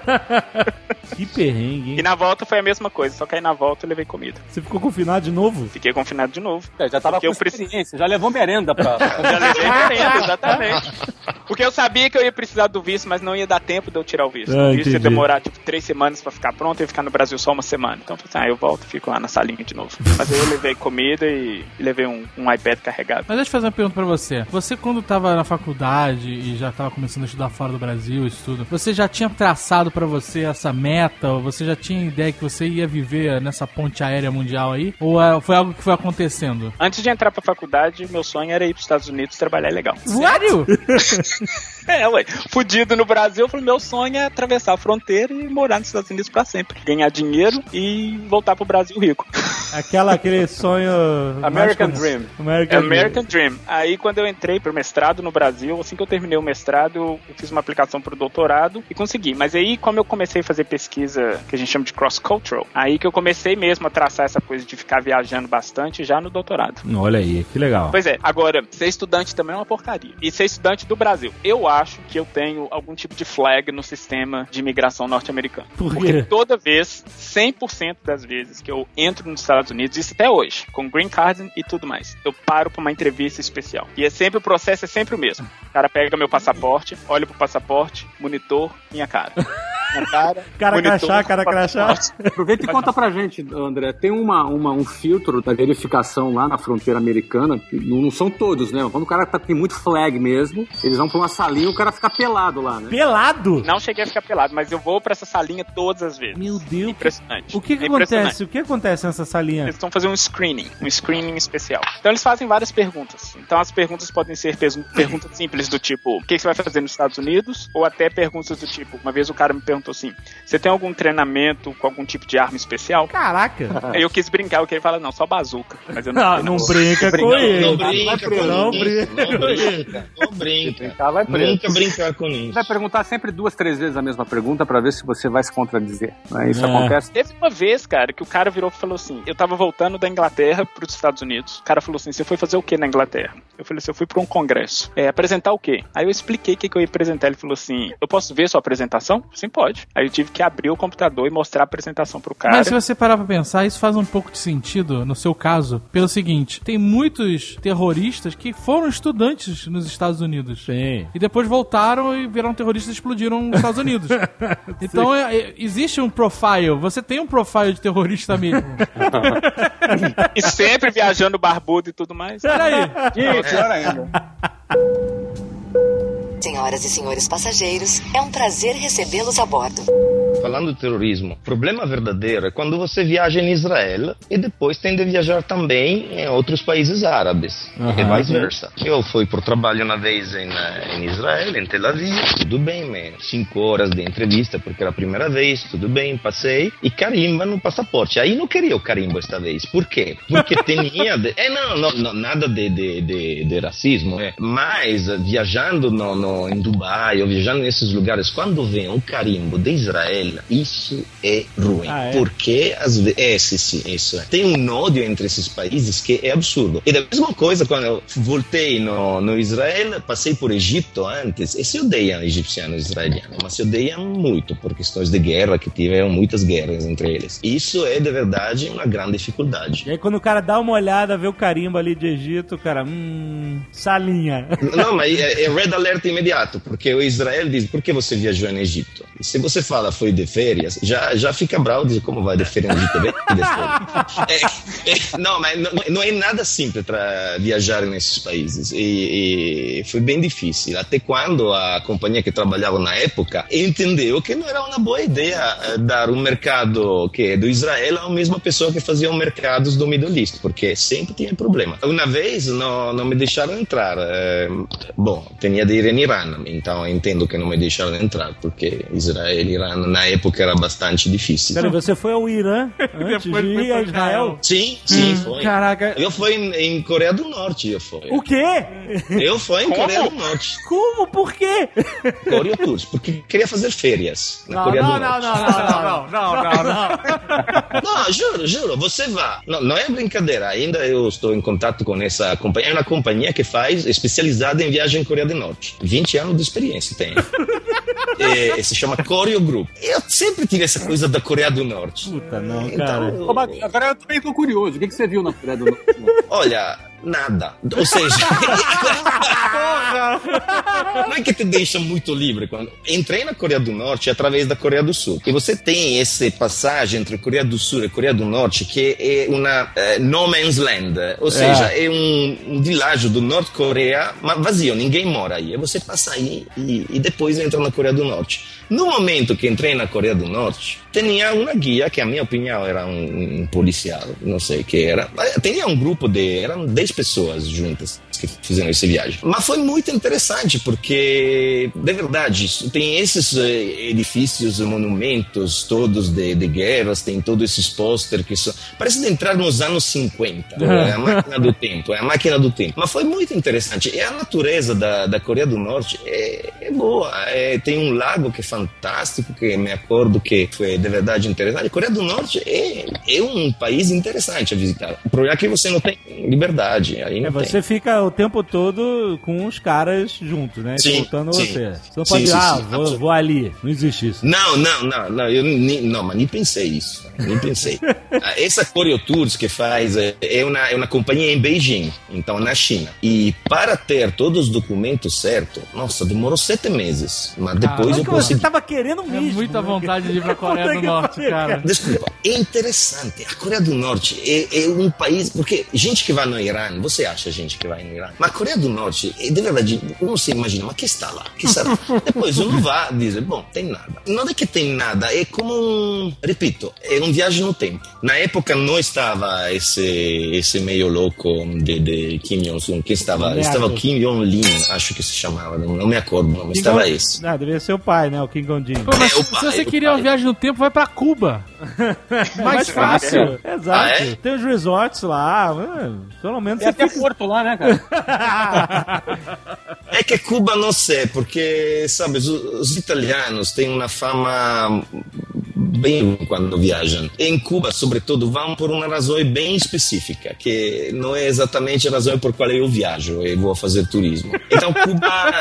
Que perrengue, hein? E na volta foi a mesma coisa, só que aí na volta eu levei comida. Você ficou confinado de novo? Fiquei confinado de novo. Já tava com experiência, já levou merenda pra... Já levei merenda, exatamente. Porque eu sabia que eu ia precisar do visto, mas não ia dar tempo de eu tirar o visto. O visto ia demorar, 3 semanas pra ficar pronto, eu ia ficar no Brasil só uma semana. Então eu falei assim, eu volto e fico lá na salinha de novo. Mas aí eu levei comida e levei um iPad carregado. Mas deixa eu fazer uma pergunta pra você. Você, quando tava na faculdade e já tava começando a estudar fora do Brasil, isso tudo, você já tinha traçado pra você essa meta? Ou você já tinha ideia que você ia viver nessa ponte aérea mundial aí? Ou foi algo que foi acontecendo? Antes de entrar pra faculdade, meu sonho era ir pros Estados Unidos trabalhar legal. Sério? Fudido no Brasil, eu falei, meu sonho é atravessar a fronteira e morar nos Estados Unidos pra sempre. Ganhar dinheiro e voltar pro Brasil rico. Aquele sonho... American Dream. American Dream. Aí quando eu entrei pro mestrado no Brasil, assim que eu terminei o mestrado, eu fiz uma aplicação pro doutorado e consegui. Mas aí, como eu comecei a fazer pesquisa, que a gente chama de cross-cultural, aí que eu comecei mesmo a traçar essa coisa de ficar viajando bastante já no doutorado. Olha aí, que legal. Pois é, agora, ser estudante também é uma porcaria. E ser estudante do Brasil. Eu acho que eu tenho algum tipo de flag no sistema de imigração norte-americano. Por quê? Porque toda vez, 100% das vezes que eu entro nos Estados Unidos, isso até hoje, com green card e tudo mais, eu paro pra uma entrevista especial. E o processo é sempre o mesmo. O cara pega meu passaporte, olha pro passaporte, monitor, minha cara. na cara. Cara crachá. Aproveita e conta pra gente, André. Tem um filtro da verificação lá na fronteira americana. Não são todos, né? Quando o cara tem muito flag mesmo, eles vão pra uma salinha e o cara fica pelado lá, né? Pelado? Não cheguei a ficar pelado, mas eu vou pra essa salinha todas as vezes. Meu Deus. Impressionante. O que acontece? O que acontece nessa salinha? Eles estão fazendo um screening especial. Então eles fazem várias perguntas. Então as perguntas podem ser perguntas simples do tipo, o que você vai fazer nos Estados Unidos? Ou até perguntas do tipo, uma vez o cara me perguntou assim, você tem algum treinamento com algum tipo de arma especial? Caraca. Aí eu quis brincar, eu queria falar, não, só bazuca. Mas eu não, não brinca com ele. Não brinca. Nunca brincar com isso. Você vai perguntar sempre 2, 3 vezes a mesma pergunta pra ver se você vai se contradizer. Né? Isso acontece. Teve uma vez, cara, que o cara virou e falou assim, eu tava voltando da Inglaterra pros Estados Unidos. O cara falou assim, você foi fazer o que na Inglaterra? Eu falei assim, eu fui pra um congresso. Apresentar o quê? Aí eu expliquei o que eu ia apresentar. Ele falou assim, eu posso ver sua apresentação? Sim, pode. Aí eu tive que abrir o computador e mostrar a apresentação pro cara. Mas se você parar pra pensar, isso faz um pouco de sentido, no seu caso, pelo seguinte, tem muitos terroristas que foram estudantes nos Estados Unidos. Sim. E depois voltaram e viraram terroristas e explodiram nos Estados Unidos. Então, existe um profile. Você tem um profile de terrorista mesmo. E sempre viajando barbudo e tudo mais. Peraí. Pior ainda. Senhoras e senhores passageiros, é um prazer recebê-los a bordo. Falando de terrorismo, o problema verdadeiro é quando você viaja em Israel e depois tem de viajar também em outros países árabes, e vice-versa. Eu fui por trabalho uma vez em Israel, em Tel Aviv, tudo bem, 5 horas de entrevista, porque era a primeira vez, tudo bem, passei, e carimba no passaporte. Aí não queria o carimbo esta vez. Por quê? Porque tinha... não, nada de racismo, mas viajando em Dubai, ou viajando nesses lugares, quando vem um carimbo de Israel, isso é ruim. Porque às vezes isso é. Tem um ódio entre esses países que é absurdo. E da mesma coisa, quando eu voltei no Israel, passei por Egito antes, e se odeiam egipcianos e israelianos, mas se odeiam muito por questões de guerra, que tiveram muitas guerras entre eles. Isso é de verdade uma grande dificuldade. E aí quando o cara dá uma olhada, vê o carimbo ali de Egito, o cara, salinha. Não, mas é red alert imediato, porque o Israel diz, por que você viajou em Egito? E se você fala, foi de férias, já fica bravo, diz, como vai de férias no Egito? Não, mas não é nada simples para viajar nesses países, e foi bem difícil, até quando a companhia que trabalhava na época entendeu que não era uma boa ideia dar um mercado que é do Israel a mesma pessoa que fazia os mercados do Middle East, porque sempre tinha problema. Uma vez não me deixaram entrar, bom, tinha de ir em Irã, então entendo que não me deixaram entrar, porque Israel e Irã na época era bastante difícil. Cara, você foi ao Irã antes de ir a Israel? Sim, foi. Caraca. Eu fui em Coreia do Norte, O quê? Eu fui em Coreia do Norte. Como? Por quê? Coreia Tours, porque queria fazer férias na Coreia do Norte. Não, juro, você vá. Não é brincadeira, ainda eu estou em contato com essa companhia. É uma companhia que faz especializada em viagem em Coreia do Norte. 20 anos de experiência tem. Se chama Koryo Group. Eu sempre tive essa coisa da Coreia do Norte. Puta, não, cara. Agora eu também tô curioso. O que você viu na Coreia do Norte? Olha, nada. Ou seja, não é que te deixa muito livre. Quando entrei na Coreia do Norte através da Coreia do Sul. E você tem essa passagem entre Coreia do Sul e Coreia do Norte que é uma no man's land. Ou seja, é um vilarejo do Norte Coreia, mas vazio, ninguém mora aí. E você passa aí e depois entra na Coreia do Norte. No momento que entrei na Coreia do Norte, tinha uma guia, que a minha opinião era um policial, não sei o que era. Tinha um grupo eram 10 pessoas juntas que fizeram essa viagem. Mas foi muito interessante, porque, de verdade, tem esses edifícios, monumentos todos de guerras, tem todos esses pósteres que são... Parece de entrar nos anos 50. É a máquina do tempo. Mas foi muito interessante. E a natureza da Coreia do Norte é boa. Tem um lago que é fantástico, que me acordo que foi de verdade interessante. A Coreia do Norte é um país interessante a visitar. O problema é que você não tem liberdade. Aí não você fica o tempo todo com os caras juntos, né? Sim, Escutando sim. você. Você não pode dizer, vou ali. Não existe isso. Não, mas nem pensei isso. Nem pensei. Essa Choreo Tours que faz é uma companhia em Beijing, então na China. E para ter todos os documentos certos, nossa, demorou 7 meses. Mas depois eu consegui. Você tava querendo mesmo. É muita vontade de ir pra Coreia do Norte, cara. Desculpa, é interessante. A Coreia do Norte é um país... Porque gente que vai no Irã, você acha gente que vai no Irã? Mas a Coreia do Norte, de verdade, uno se imagina, mas que está lá? Que está lá? Depois uno vai dizer, bom, tem nada. Não é que tem nada, é como repito, é um viagem no tempo. Na época não estava esse meio louco de Kim Jong-un, que estava Kim Jong-lin, acho que se chamava, não me acordo, mas estava esse. Devia ser o pai, né? O Kim Jong-un. Pô, mas se você queria uma viagem no tempo, vai pra Cuba. Mais fácil. Exato. Tem os resorts lá, pelo menos tem até Porto lá, né, cara? É que Cuba não sei, porque, sabe, os italianos têm uma fama bem quando viajam. Em Cuba, sobretudo, vão por uma razão bem específica, que não é exatamente a razão por qual eu viajo e vou fazer turismo. Então, Cuba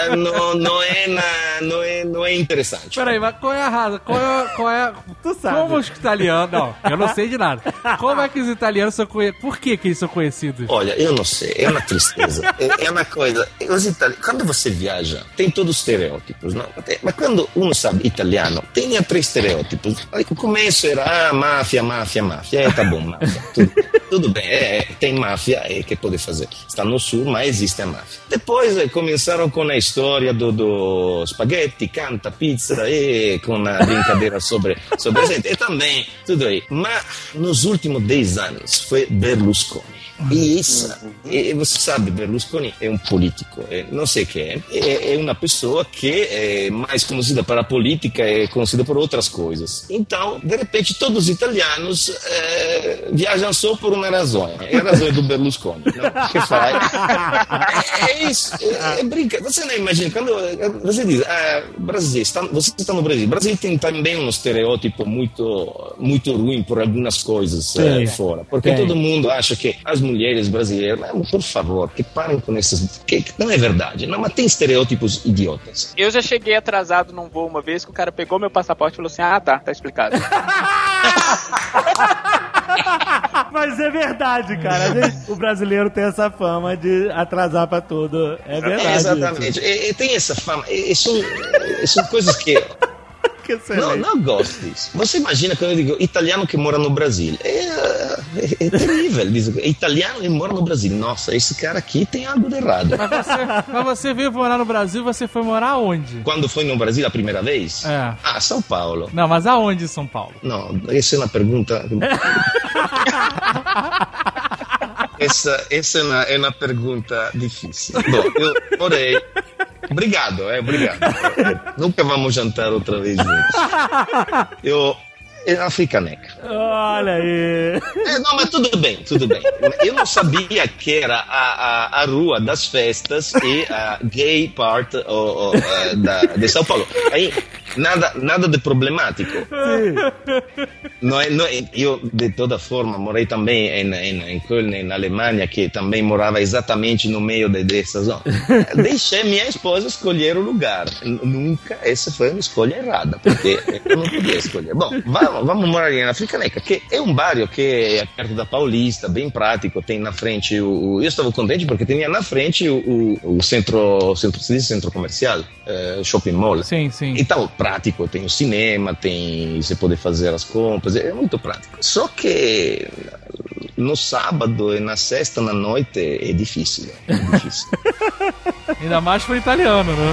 não é interessante. Peraí, mas qual é a razão? Qual é... Tu sabe. Como os italianos... Não, eu não sei de nada. Como é que os italianos são conhecidos? Por que eles são conhecidos? Olha, eu não sei. É uma tristeza. É uma coisa... Quando você viaja, tem todos os estereótipos, não? Mas quando uno sabe italiano, tem 3 estereótipos. O começo era máfia. Tá bom, máfia. Tudo bem, tem máfia, que pode fazer. Está no sul, mas existe a máfia. Depois começaram com a história do spaghetti, canta, pizza, e com a brincadeira sobre e também, tudo aí. Mas nos últimos 10 anos foi Berlusconi. E você sabe, Berlusconi é um político, não sei o que é uma pessoa que é mais conhecida para a política, é conhecida por outras coisas. Então, de repente, todos os italianos viajam só por uma razão, é a razão do Berlusconi. Não? Que faz? É isso, brinca. Você não imagina, quando você diz, Brasil, você está no Brasil. O Brasil tem também um estereótipo muito, muito ruim por algumas coisas fora, porque todo mundo acha que as mulheres brasileiras, por favor, que parem com essas... Que não é verdade, não, mas tem estereótipos idiotas. Eu já cheguei atrasado num voo uma vez que o cara pegou meu passaporte e falou assim, tá explicado. Mas é verdade, cara. O brasileiro tem essa fama de atrasar pra tudo. É verdade. Exatamente. E tem essa fama. São coisas que... Não gosto disso. Você imagina quando eu digo italiano que mora no Brasil. É terrível. Diz, italiano que mora no Brasil. Nossa, esse cara aqui tem algo de errado. Mas você veio morar no Brasil, você foi morar onde? Quando foi no Brasil a primeira vez? São Paulo. Não, mas aonde em São Paulo? Não, essa é uma pergunta... Essa é uma pergunta difícil. Bom, eu morei... Obrigado. Nunca vamos jantar outra vez juntos. É Africaneca. Olha aí. Não, mas tudo bem. Eu não sabia que era a rua das festas e a gay part de São Paulo. Aí, nada de problemático. Eu, de toda forma, morei também em Köln, na Alemanha, que também morava exatamente no meio dessa zona. Deixei minha esposa escolher o lugar. Nunca, essa foi uma escolha errada, porque eu não podia escolher. Bom, vamos morar na Africaneca, que é um bairro que é perto da Paulista, bem prático. Tem na frente eu estava contente porque tinha na frente o centro comercial, shopping mall. Sim. Então, prático, tem o cinema, você pode fazer as compras, é muito prático. Só que no sábado e na sexta, na noite, é difícil. Ainda mais para italiano, né?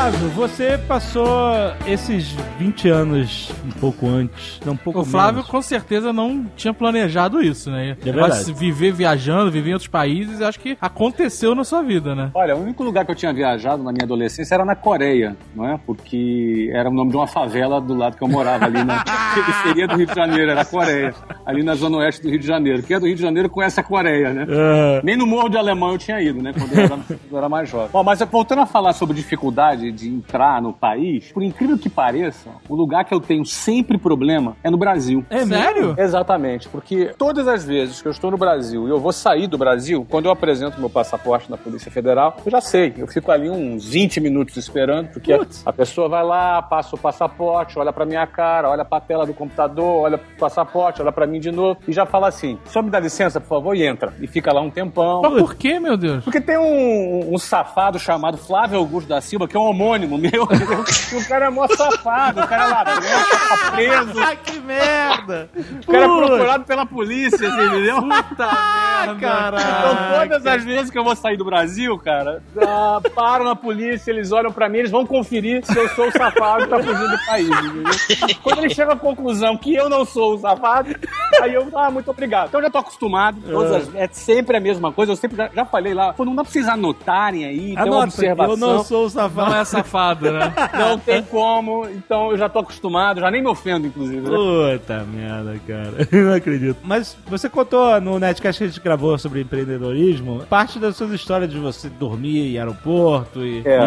Flávio, você passou esses 20 anos um pouco antes, não um pouco O Flávio menos. com certeza não tinha planejado isso, né? É verdade. Viver viajando, viver em outros países, acho que aconteceu na sua vida, né? Olha, o único lugar que eu tinha viajado na minha adolescência era na Coreia, não é? Porque era o nome de uma favela do lado que eu morava, ali na periferia do Rio de Janeiro, era a Coreia. Ali na zona oeste do Rio de Janeiro. Quem é do Rio de Janeiro conhece a Coreia, né? Nem no Morro de Alemão eu tinha ido, né? Quando eu era mais jovem. Bom, mas voltando a falar sobre dificuldade de entrar no país, por incrível que pareça, o lugar que eu tenho sempre problema é no Brasil. É sério? Exatamente, porque todas as vezes que eu estou no Brasil e eu vou sair do Brasil, quando eu apresento meu passaporte na Polícia Federal, eu já sei, eu fico ali uns 20 minutos esperando, porque a pessoa vai lá, passa o passaporte, olha pra minha cara, olha pra tela do computador, olha pro passaporte, olha pra mim de novo e já fala assim, só me dá licença, por favor, e entra. E fica lá um tempão. Mas por que, meu Deus? Porque tem um safado chamado Flávio Augusto da Silva, que é um homônimo meu, e o cara é mó safado, o cara é ladrão, tá preso. Ai, que merda! O cara é procurado pela polícia, você entendeu? Puta merda, Então, todas as vezes que eu vou sair do Brasil, cara, param na polícia, eles olham pra mim, eles vão conferir se eu sou o safado que tá fugindo do país, entendeu? Quando eles chegam à conclusão que eu não sou o safado, aí eu, muito obrigado. Então, eu já tô acostumado, é sempre a mesma coisa, eu sempre já falei lá, pô, não dá pra vocês anotarem aí, tem uma observação. Eu não sou o safado. Não é safado, né? Não tem como, então eu já tô acostumado, já nem me ofendo, inclusive. Né? Puta merda, cara. Eu não acredito. Mas você contou no Netcast que a gente gravou sobre empreendedorismo, parte das suas histórias de você dormir em aeroporto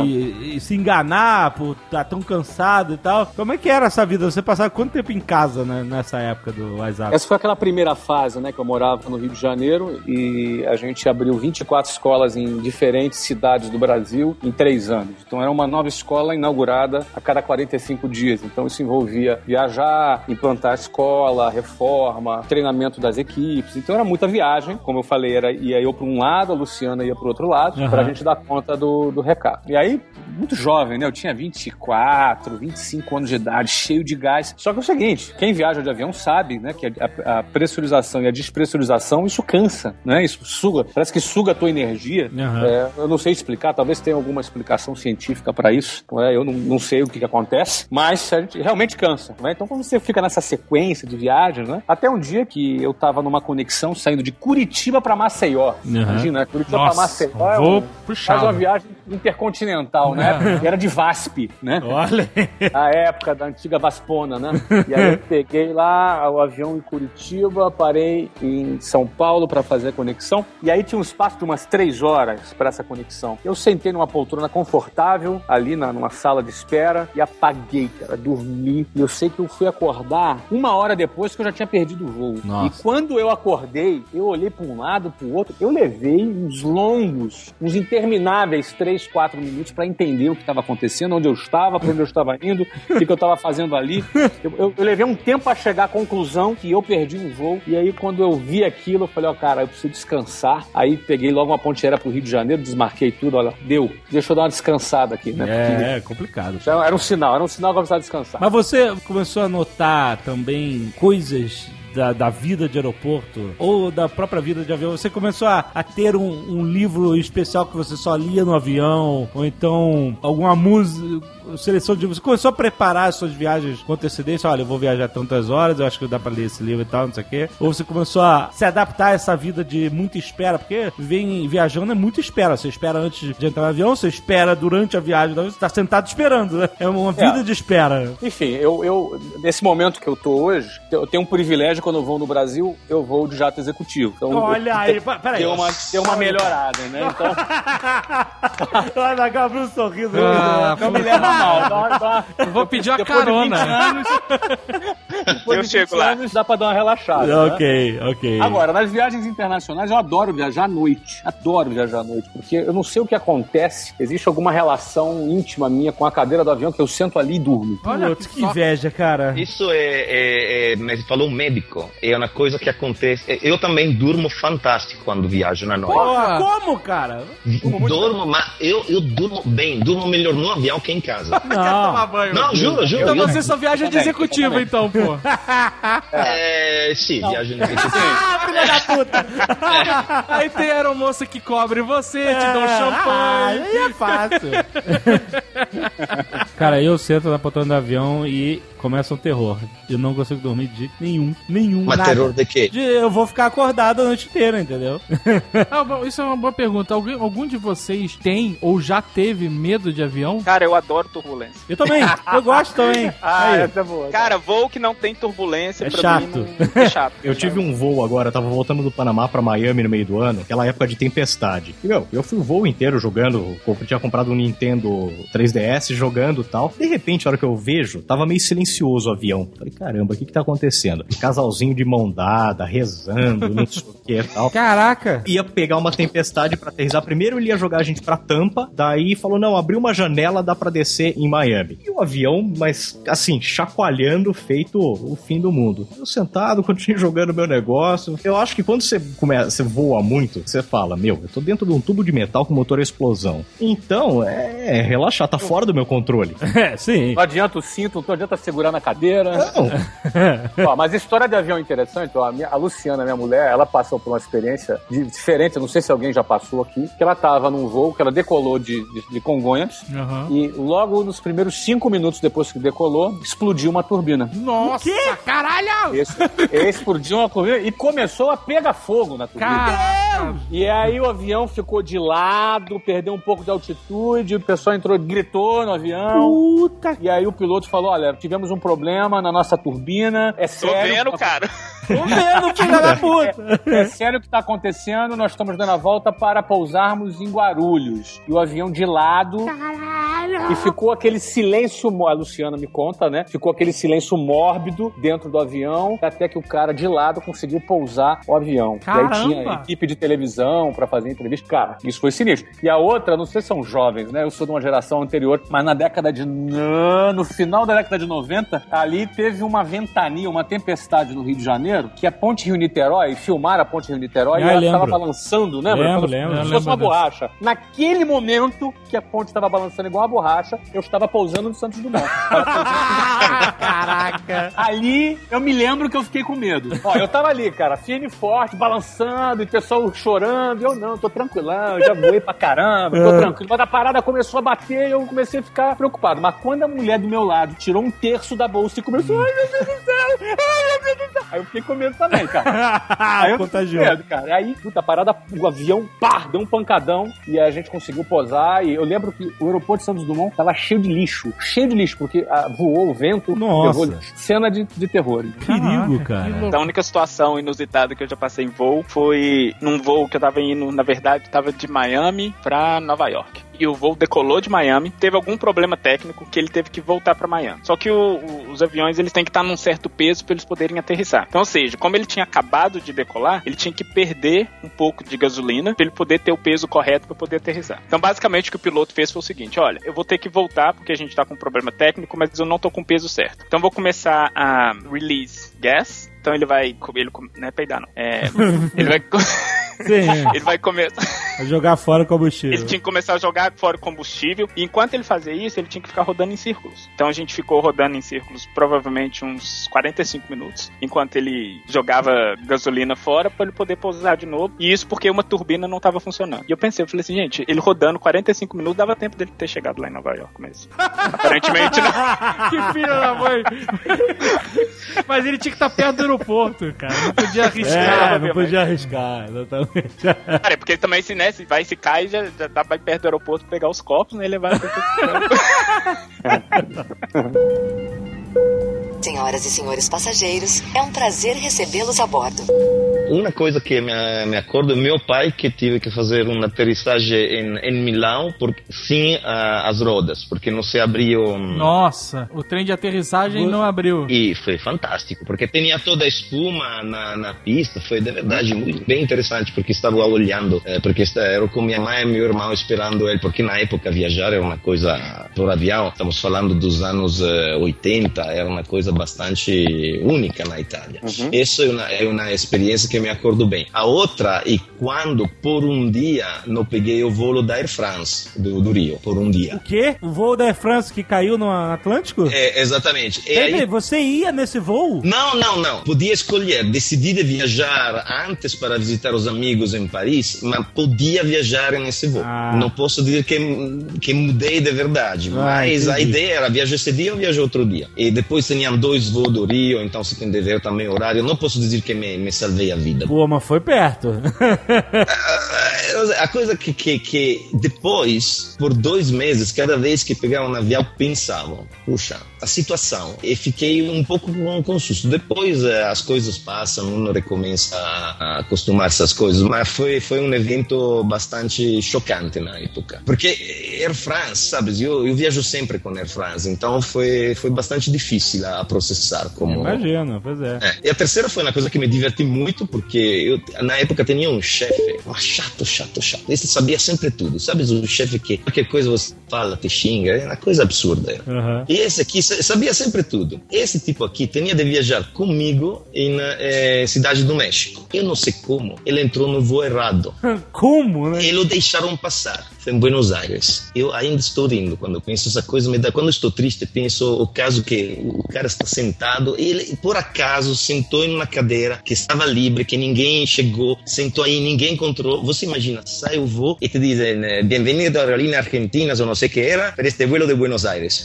e se enganar por estar tão cansado e tal. Como é que era essa vida? Você passava quanto tempo em casa, né, nessa época do WhatsApp? Essa foi aquela primeira fase, né, que eu morava no Rio de Janeiro e a gente abriu 24 escolas em diferentes cidades do Brasil em 3 anos. Então era uma nova escola inaugurada a cada 45 dias. Então isso envolvia viajar, implantar a escola, reforma, treinamento das equipes. Então era muita viagem. Como eu falei, ia eu para um lado, a Luciana ia para o outro lado, pra gente dar conta do recado. E aí, muito jovem, né? Eu tinha 24, 25 anos de idade, cheio de gás. Só que é o seguinte, quem viaja de avião sabe, né, que a pressurização e a despressurização, isso cansa, né? Isso suga, parece que suga a tua energia. Eu não sei explicar, talvez tenha alguma explicação científica para isso. Eu não sei o que acontece, mas a gente realmente cansa, né? Então, quando você fica nessa sequência de viagens, né? Até um dia que eu tava numa conexão saindo de Curitiba pra Maceió. Imagina, né? Curitiba pra Maceió faz uma viagem intercontinental, né? E era de VASP, né? Olha! A época da antiga Vaspona, né? E aí eu peguei lá o avião em Curitiba, parei em São Paulo pra fazer a conexão, e aí tinha um espaço de umas 3 horas pra essa conexão. Eu sentei numa poltrona confortável, ali numa sala de espera, e apaguei, cara, dormi. E eu sei que eu fui acordar 1 hora depois que eu já tinha perdido o voo. Nossa. E quando eu acordei, eu olhei pra um lado, pro outro, eu levei uns longos, uns intermináveis 3, 4 minutos pra entender o que estava acontecendo, onde eu estava, pra onde eu estava indo, o que eu estava fazendo ali. Eu levei um tempo pra chegar à conclusão que eu perdi um voo. E aí, quando eu vi aquilo, eu falei, cara, eu preciso descansar. Aí peguei logo uma ponte aérea pro Rio de Janeiro, desmarquei tudo, olha, deu. Deixa eu dar uma descansada aqui, né? É complicado. Então, era um sinal que eu precisava descansar. Mas você começou a notar também coisas da vida de aeroporto ou da própria vida de avião? Você começou a ter um livro especial que você só lia no avião, ou então alguma música, seleção de... Você começou a preparar as suas viagens com antecedência? Olha, eu vou viajar tantas horas, eu acho que dá pra ler esse livro e tal, não sei o quê. Ou você começou a se adaptar a essa vida de muita espera? Porque viajando é muita espera. Você espera antes de entrar no avião, você espera durante a viagem, você tá sentado esperando, né? É uma vida de espera. Enfim, eu nesse momento que eu tô hoje, eu tenho um privilégio. Quando eu vou no Brasil, eu vou de jato executivo. Então, olha aí, peraí. Deu uma melhorada, né? Então... Olha, abriu um sorriso. Não me leva mal. Eu vou pedir uma carona. Depois de 20 anos, dá pra dar uma relaxada. Ok. Agora, nas viagens internacionais, eu adoro viajar à noite. Adoro viajar à noite, porque eu não sei o que acontece. Existe alguma relação íntima minha com a cadeira do avião que eu sento ali e durmo. Olha, que inveja, cara. Isso mas falou um médico. É uma coisa que acontece. Eu também durmo fantástico quando viajo na noite. Porra, como, cara? Durmo, mas eu durmo bem. Durmo melhor no avião que em casa. Não. Quer tomar banho? Não, juro. Então você só viaja de executivo, então, pô. Sim, viajo de executivo. Filha da puta! Aí tem a aeromoça que cobre você, te dá um champanhe. Aí é fácil. Cara, eu sento na poltrona do avião e começa um terror. Eu não consigo dormir de jeito nenhum. Mas nada. terror de quê? Eu vou ficar acordado a noite inteira, entendeu? Isso é uma boa pergunta. Algum de vocês tem ou já teve medo de avião? Cara, eu adoro turbulência. Eu também, eu gosto também. Essa é boa. Cara, voo que não tem turbulência É pra chato. mim é chato. Eu tive um voo agora, tava voltando do Panamá pra Miami no meio do ano, aquela época de tempestade. E, eu fui o voo inteiro jogando, tinha comprado um Nintendo 3DS jogando e tal. De repente, a hora que eu vejo, tava meio silencioso o avião. Falei, caramba, o que tá acontecendo? Casalzinho de mão dada, rezando, não sei o que e tal. Caraca! Ia pegar uma tempestade pra aterrissar. Primeiro ele ia jogar a gente pra Tampa, daí falou, não, abriu uma janela, dá pra descer em Miami. E o avião, mas assim, chacoalhando, feito o fim do mundo. Eu sentado, continuei jogando meu negócio. Eu acho que quando você voa muito, você fala, eu tô dentro de um tubo de metal com motor a explosão. Então, relaxar, tá fora do meu controle. Sim. Não adianta o cinto, não adianta segurar na cadeira. Não. Ó, mas a história de avião é interessante. Ó, a Luciana, minha mulher, ela passou por uma experiência diferente, eu não sei se alguém já passou aqui, que ela tava num voo, que ela decolou de Congonhas, e logo nos primeiros 5 minutos depois que decolou, explodiu uma turbina. Nossa, caralho! Explodiu uma turbina e começou a pegar fogo na turbina. Caralho! E aí o avião ficou de lado, perdeu um pouco de altitude, o pessoal entrou, gritou no avião. Puta! E aí o piloto falou, olha, tivemos um problema na nossa turbina, é Tô sério. vendo, cara. Tô vendo, filha da puta! É sério o que tá acontecendo, nós estamos dando a volta para pousarmos em Guarulhos. E o avião de lado. Caralho! E ficou aquele silêncio, a Luciana me conta, né? Ficou aquele silêncio mórbido dentro do avião, até que o cara de lado conseguiu pousar o avião. Caramba! E aí tinha equipe de televisão pra fazer entrevista. Cara, isso foi sinistro. E a outra, não sei se são jovens, né? Eu sou de uma geração anterior, mas na década de... No final da década de 90, ali teve uma ventania, uma tempestade no Rio de Janeiro, que a Ponte Rio-Niterói, filmaram a Ponte Rio-Niterói, e ela estava balançando, né? Lembro. Como se fosse uma borracha. Naquele momento que a ponte estava balançando igual uma borracha, eu estava pousando no Santos Dumont. Caraca! Ali, eu me lembro que eu fiquei com medo. Ó, eu tava ali, cara, firme e forte, balançando, e o pessoal chorando, e eu não, tô tranquilão, eu já voei pra caramba, tô tranquilo. Mas a parada começou a bater e eu comecei a ficar preocupado. Mas quando a mulher do meu lado tirou 1/3 da bolsa e começou, ai meu Deus do céu, ai meu Deus do céu. Aí eu fiquei com medo também, cara. Aí eu fiquei com medo, cara. Aí, puta, a parada, o avião, deu um pancadão, e a gente conseguiu posar, e eu lembro que o aeroporto de Santos Dumont tava cheio de lixo, porque voou o vento. Nossa. Levou cena de terror. Perigo, cara. A única situação inusitada que eu já passei em voo foi num voo que eu tava indo, na verdade, tava de Miami pra Nova York. E o voo decolou de Miami, teve algum problema técnico que ele teve que voltar pra Miami. Só que os aviões, eles têm que estar num certo peso pra eles poderem aterrissar. Então, ou seja, como ele tinha acabado de decolar, ele tinha que perder um pouco de gasolina pra ele poder ter o peso correto pra poder aterrissar. Então, basicamente, o que o piloto fez foi o seguinte, olha, eu vou ter que voltar porque a gente tá com um problema técnico, mas eu não tô com o peso certo. Então, vou começar a release gas. Então, ele vai... não é peidar, não. Ele vai... Sim. Ele vai começar... Jogar fora o combustível. Ele tinha que começar a jogar fora o combustível. E enquanto ele fazia isso, ele tinha que ficar rodando em círculos. Então a gente ficou rodando em círculos provavelmente uns 45 minutos. Enquanto ele jogava gasolina fora para ele poder pousar de novo. E isso porque uma turbina não estava funcionando. E eu falei assim, gente, ele rodando 45 minutos dava tempo dele ter chegado lá em Nova York mesmo. Aparentemente não. Que filho da mãe! Mas ele tinha que estar perto do aeroporto, cara. Não podia arriscar. Não podia arriscar, exatamente. Cara, é porque ele também se vai se cai, já dá pra ir perto do aeroporto pegar os copos, né? E levar Senhoras e senhores passageiros, é um prazer recebê-los a bordo. Uma coisa que me acordo é meu pai que tive que fazer uma aterrissagem em Milão sem as rodas, porque não se abriu. Nossa, o trem de aterrissagem não abriu. E foi fantástico, porque tinha toda a espuma na pista, foi de verdade muito bem interessante, porque estava olhando, porque era com minha mãe e meu irmão esperando ele, porque na época viajar era uma coisa por avião, estamos falando dos anos 80, era uma coisa bastante única na Itália. Isso é uma experiência que me acordo bem. A outra, e quando, por um dia, não peguei o voo da Air France, do Rio, por um dia. O quê? O voo da Air France que caiu no Atlântico? Exatamente. Peraí, você ia nesse voo? Não. Podia escolher. Decidi de viajar antes para visitar os amigos em Paris, mas podia viajar nesse voo. Não posso dizer que mudei de verdade, mas entendi. A ideia era viajar esse dia ou viajar outro dia. E depois tinham 2 voos do Rio, então você tem de ver também o horário. Não posso dizer que me salvei a vida. Pô, mas foi perto. A coisa que depois, por 2 meses, cada vez que pegava um avião, pensava, puxa, a situação. E fiquei um pouco com susto. Depois as coisas passam, uno recomeça a acostumar-se às coisas, mas foi um evento bastante chocante na época. Porque Air France, sabes, eu viajo sempre com Air France, então foi bastante difícil a processar. Imagina, pois é. E a terceira foi uma coisa que me diverti muito, porque eu, na época, tinha um chefe, chato. Esse sabia sempre tudo, sabes, o chefe que qualquer coisa você fala, te xinga, é uma coisa absurda. Uhum. E esse aqui sabia sempre tudo. Esse tipo aqui tinha de viajar comigo na Cidade do México. Eu não sei como, ele entrou no voo errado. Como, né? E o deixaram passar. Foi em Buenos Aires. Eu ainda estou rindo quando penso essa coisa. Quando estou triste, penso o caso que o cara está sentado, ele por acaso sentou em uma cadeira que estava livre, que ninguém chegou, sentou aí, ninguém encontrou. Você imagina, sai o voo e te dizem bem-vindo a Aerolínea Argentinas ou não sei o que era, para este vuelo de Buenos Aires.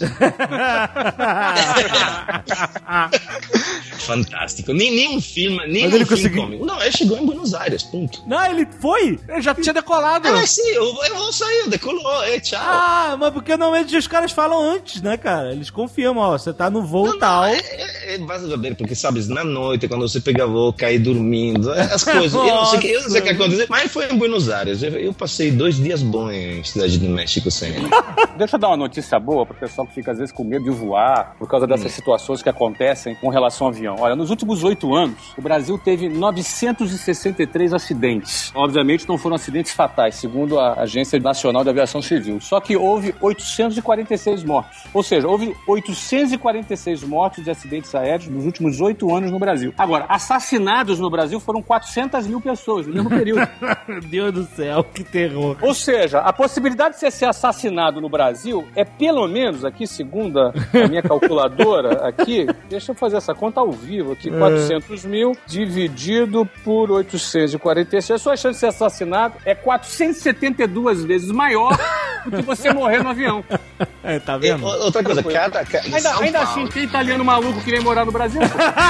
Fantástico. Nem um filme, nem um filme cômico. Não, ele chegou em Buenos Aires, ponto. Não, ele foi? Ele já tinha decolado. Sim, eu vou sair, decolou, tchau. Mas porque normalmente os caras falam antes, né, cara? Eles confirmam, você tá no voo tal. Vai saber, porque, sabes, na noite, quando você pega voo, cai dormindo, as coisas. Eu não sei o que aconteceu, mas foi em Buenos Aires. Eu passei 2 dias bons em Cidade do México sem ele. Deixa eu dar uma notícia boa pro pessoal que fica, às vezes, com medo de voar por causa dessas situações que acontecem com relação ao avião. Olha, nos últimos 8 anos, o Brasil teve 963 acidentes. Obviamente, não foram acidentes fatais, segundo a Agência Nacional de Aviação Civil. Só que houve 846 mortos. Ou seja, houve 846 mortos de acidentes aéreos nos últimos 8 anos no Brasil. Agora, assassinados no Brasil foram 400 mil pessoas no mesmo período. Meu Deus do céu, que terror. Ou seja, a possibilidade de você ser assassinado no Brasil é pelo menos, aqui, segundo a minha calculadora, aqui, deixa eu fazer essa conta ao vivo aqui, 400 mil dividido por 846. A sua chance de ser assassinado é 472 vezes maior do que você morrer no avião. Tá vendo? Outra coisa, ainda assim, tem italiano maluco que vem morar no Brasil?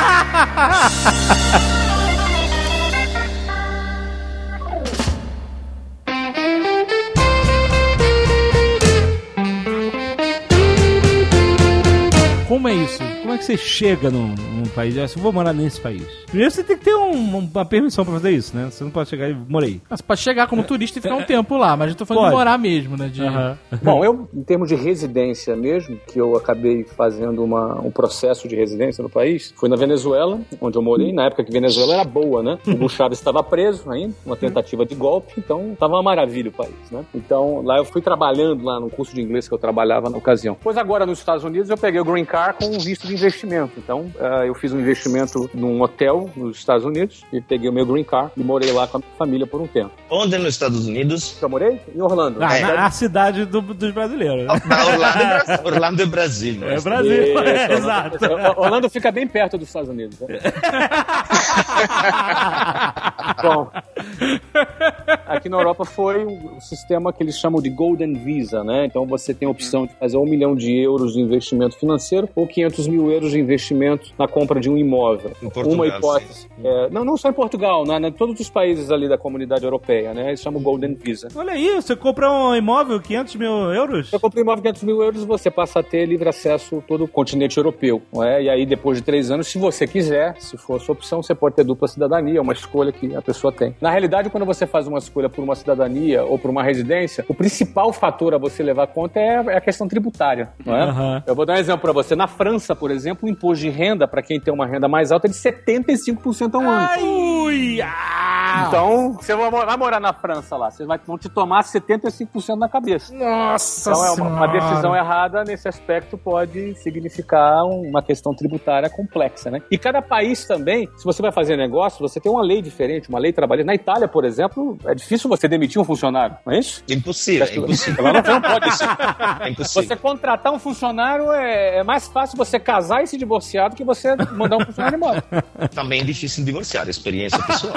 Como é isso? Como é que você chega num país? Eu vou morar nesse país. Primeiro você tem que ter uma permissão pra fazer isso, né? Você não pode chegar e morei. Você pode chegar como turista e ficar um tempo lá, mas eu tô falando de morar mesmo, né? Bom, eu, em termos de residência mesmo, que eu acabei fazendo um processo de residência no país, foi na Venezuela, onde eu morei, na época que Venezuela era boa, né? O Hugo Chávez estava preso ainda, uma tentativa de golpe, então tava uma maravilha o país, né? Então, lá eu fui trabalhando lá no curso de inglês que eu trabalhava na ocasião. Pois agora, nos Estados Unidos, eu peguei o Green Card com um visto de investimento. Então, eu fiz um investimento num hotel nos Estados Unidos e peguei o meu Green Card e morei lá com a minha família por um tempo. Onde nos Estados Unidos? Eu morei? Em Orlando. Na cidade dos brasileiros. Né? Orlando é Brasil. É Brasil, exato. Orlando fica bem perto dos Estados Unidos. Né? Bom, aqui na Europa foi um sistema que eles chamam de Golden Visa, né? Então você tem a opção de fazer 1 milhão de euros de investimento financeiro ou 500 mil euros de investimento na compra de um imóvel. Em Portugal, uma hipótese. Não só em Portugal, em todos os países ali da comunidade europeia, né? Eles chamam Golden Visa. Olha aí, você compra um imóvel 500 mil euros? Você compra um imóvel 500 mil euros, você passa a ter livre acesso a todo o continente europeu, não é? E aí, depois de 3 anos, se você quiser, se for a sua opção, você pode ter dupla cidadania, uma escolha que a pessoa tem. Na realidade, quando você faz uma escolha por uma cidadania ou por uma residência, o principal fator a você levar em conta é a questão tributária, não é? Uhum. Eu vou dar um exemplo para você. Na França, por exemplo, o imposto de renda, para quem tem uma renda mais alta, é de 75% ao ano. Então, você vai morar na França lá, vão te tomar 75% na cabeça. Nossa Então, uma decisão errada nesse aspecto pode significar uma questão tributária complexa, né? E cada país também, se você vai fazer negócio, você tem uma lei diferente, uma lei trabalhista. Itália, por exemplo, é difícil você demitir um funcionário, não é isso? Impossível, é impossível. Lá você não pode isso. É impossível. Você contratar um funcionário é mais fácil você casar e se divorciar do que você mandar um funcionário embora. Também é difícil divorciar, experiência pessoal.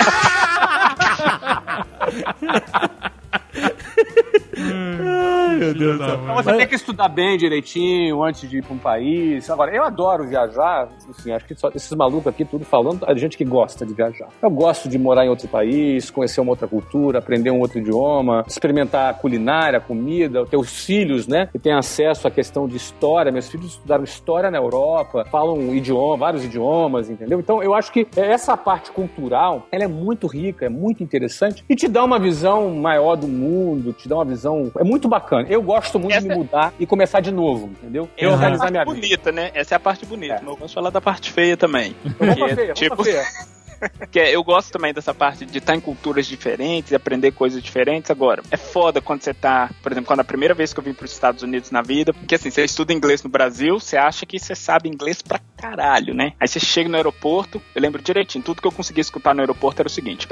Ai, meu Deus do céu. Então você tem que estudar bem direitinho antes de ir para um país. Agora, eu adoro viajar. Enfim, acho que esses malucos aqui, tudo falando, a gente que gosta de viajar. Eu gosto de morar em outro país, conhecer uma outra cultura, aprender um outro idioma, experimentar a culinária, a comida, ter os filhos, né, que têm acesso à questão de história. Meus filhos estudaram história na Europa, falam idioma, vários idiomas, entendeu? Então, eu acho que essa parte cultural, ela é muito rica, é muito interessante e te dá uma visão maior do mundo, te dá uma visão... É muito bacana. Eu gosto muito de me mudar e começar de novo, entendeu? Essa é a parte bonita, né? Essa é a parte bonita. Mas eu gosto de falar da parte feia também. Vamos feia. Que eu gosto também dessa parte de estar em culturas diferentes e aprender coisas diferentes. Agora, é foda quando você tá... Por exemplo, quando a primeira vez que eu vim para os Estados Unidos na vida, porque assim, você estuda inglês no Brasil, você acha que você sabe inglês pra caralho, né? Aí você chega no aeroporto, eu lembro direitinho, tudo que eu conseguia escutar no aeroporto era o seguinte...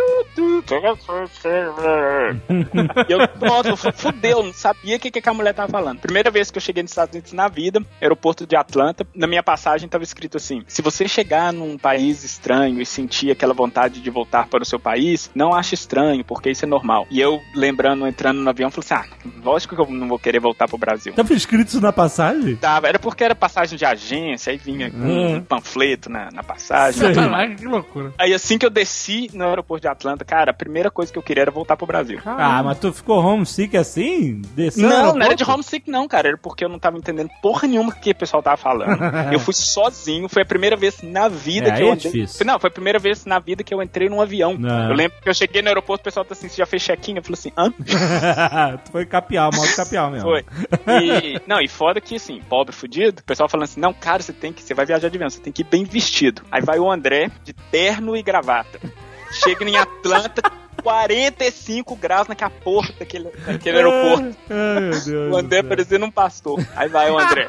E eu, nossa, fudeu, não sabia o que a mulher tava falando. Primeira vez que eu cheguei nos Estados Unidos na vida, aeroporto de Atlanta, na minha passagem tava escrito assim: se você chegar num país estranho e sentir aquela vontade de voltar para o seu país, não ache estranho, porque isso é normal. E eu, lembrando, entrando no avião, falei assim, lógico que eu não vou querer voltar pro Brasil. Tava escrito isso na passagem? Tava, era porque era passagem de agência, aí vinha um panfleto na passagem. Que loucura. Aí assim que eu desci no aeroporto de Atlanta, cara, a primeira coisa que eu queria era voltar pro Brasil. Ah, mas tu ficou homesick assim? Não era de homesick não, cara, era porque eu não tava entendendo porra nenhuma que o pessoal tava falando. Eu fui sozinho, foi a primeira vez na vida que eu andei... Não, foi a primeira vez na vida que eu entrei num avião. Não. Eu lembro que eu cheguei no aeroporto, o pessoal tá assim, você já fez check-in? Eu falei assim, hã? Tu foi capial, modo capial mesmo. Foi. E foda que assim, pobre, fudido, o pessoal falando assim, não, cara, você vai viajar de avião, você tem que ir bem vestido. Aí vai o André, de terno e gravata. Chega em Atlanta, 45 graus naquela porra daquele aeroporto. Ai, meu Deus. O André parecendo um pastor. Aí vai o André.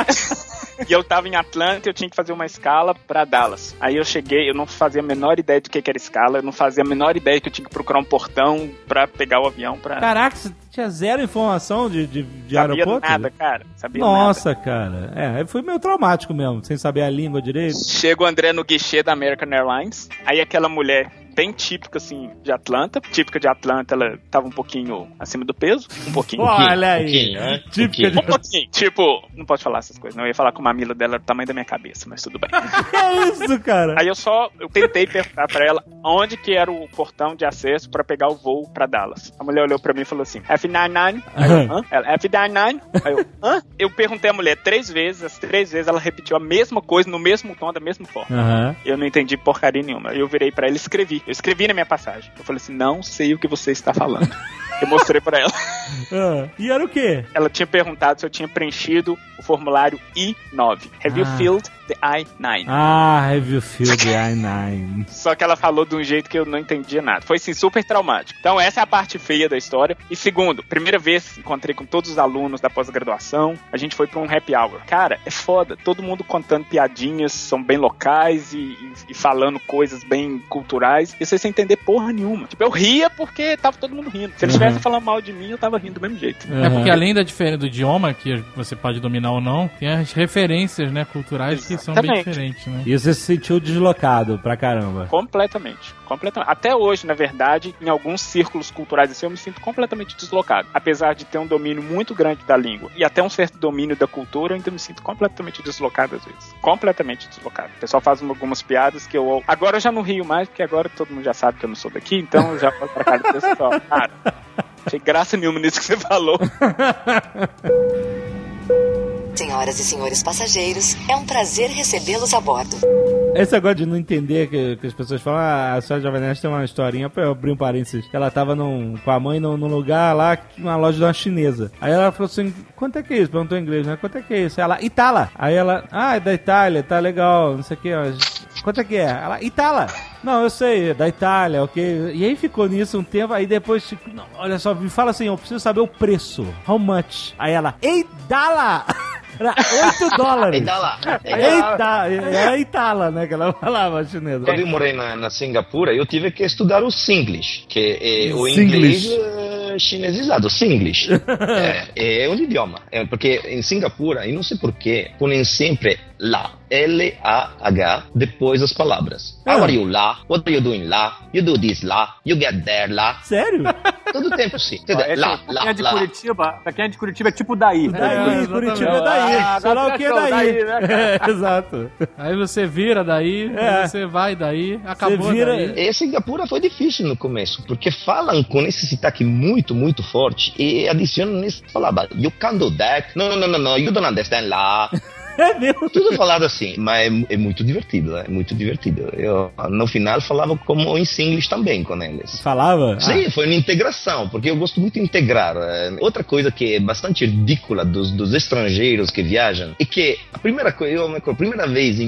E eu tava em Atlanta e eu tinha que fazer uma escala pra Dallas. Aí eu cheguei, eu não fazia a menor ideia do que era escala, eu não fazia a menor ideia que eu tinha que procurar um portão pra pegar o avião pra... Caraca, você tinha zero informação de aeroporto? Sabia nada, cara. Sabia Nossa, nada. cara. Foi meio traumático mesmo, sem saber a língua direito. Chega o André no guichê da American Airlines, aí aquela mulher bem típica, assim, de Atlanta. Típica de Atlanta, ela tava um pouquinho acima do peso. Um pouquinho. Olha aí. Típica de... Um pouquinho. Tipo, não pode falar essas coisas, não. Eu ia falar com uma mamila dela do tamanho da minha cabeça, mas tudo bem. Que é isso, cara? Aí eu tentei perguntar pra ela onde que era o portão de acesso pra pegar o voo pra Dallas. A mulher olhou pra mim e falou assim, F99. Aí eu, hã? Ela, F99. Aí eu, hã? Eu perguntei à mulher 3 vezes, as 3 vezes ela repetiu a mesma coisa, no mesmo tom, da mesma forma. Eu não entendi porcaria nenhuma. Eu virei pra ela e escrevi. Eu escrevi na minha passagem. Eu falei assim, não sei o que você está falando. Eu mostrei pra ela. E era o quê? Ela tinha perguntado se eu tinha preenchido o formulário I-9. Have you filled the I-9? Have you filled the I-9? Só que ela falou de um jeito que eu não entendia nada. Foi, assim, super traumático. Então, essa é a parte feia da história. E segundo, primeira vez encontrei com todos os alunos da pós-graduação. A gente foi pra um happy hour. Cara, é foda. Todo mundo contando piadinhas, são bem locais e falando coisas bem culturais. E você sem entender porra nenhuma. Tipo, eu ria porque tava todo mundo rindo. Se eles estivessem falando mal de mim, eu tava rindo do mesmo jeito. É porque além da diferença do idioma, que você pode dominar ou não, tem as referências, né, culturais que são bem diferentes, né? E você se sentiu deslocado pra caramba? Completamente. Até hoje, na verdade, em alguns círculos culturais assim, eu me sinto completamente deslocado. Apesar de ter um domínio muito grande da língua e até um certo domínio da cultura, eu ainda me sinto completamente deslocado às vezes. Completamente deslocado. O pessoal faz algumas piadas que eu... Agora eu já não rio mais, porque agora todo mundo já sabe que eu não sou daqui, então eu já posso pra cara do pessoal. Cara, achei graça nenhuma nisso que você falou. Senhoras e senhores passageiros, é um prazer recebê-los a bordo. Esse negócio de não entender que as pessoas falam, a senhora Jovem Nerd tem uma historinha, pra eu abrir um parênteses, que ela tava com a mãe num lugar lá, numa loja de uma chinesa. Aí ela falou assim, quanto é que é isso? Perguntou em inglês, né? Quanto é que é isso? Ela, Itala. Aí ela, é da Itália, tá legal, não sei o que, quanto é que é? Ela, Itala. Não, eu sei, da Itália, ok. E aí ficou nisso um tempo, aí depois, tipo, não, olha só, me fala assim, eu preciso saber o preço. How much? Aí ela, ei, dala! Era $8. Itala. Era Itala, né? Que ela falava chinesa. Quando eu morei na Singapura, eu tive que estudar o Singlish, que é o Singlish. inglês chinesizado, Singlish. É um idioma. Porque em Singapura, eu não sei porquê, põem sempre lá, L-A-H, depois as palavras. How are you lá? What are you doing lá? You do this lá? You get there lá? Sério? Todo tempo sim. Lá. Pra quem é de Curitiba, é tipo daí. Daí, Curitiba é daí. Sei lá o que é daí. Exato. Aí você vira daí, aí você vai daí, acabou Você vira- daí. E Singapura foi difícil no começo, porque falam com esse sotaque muito, muito forte e adicionam nessa palavra. You can't do that. No, you don't understand lá. É mesmo? Tudo falado assim, mas é muito divertido, é muito divertido. Eu, no final, falava como em Singlish também com eles. Falava? Sim, foi uma integração, porque eu gosto muito de integrar. Outra coisa que é bastante ridícula dos estrangeiros que viajam é que a primeira vez em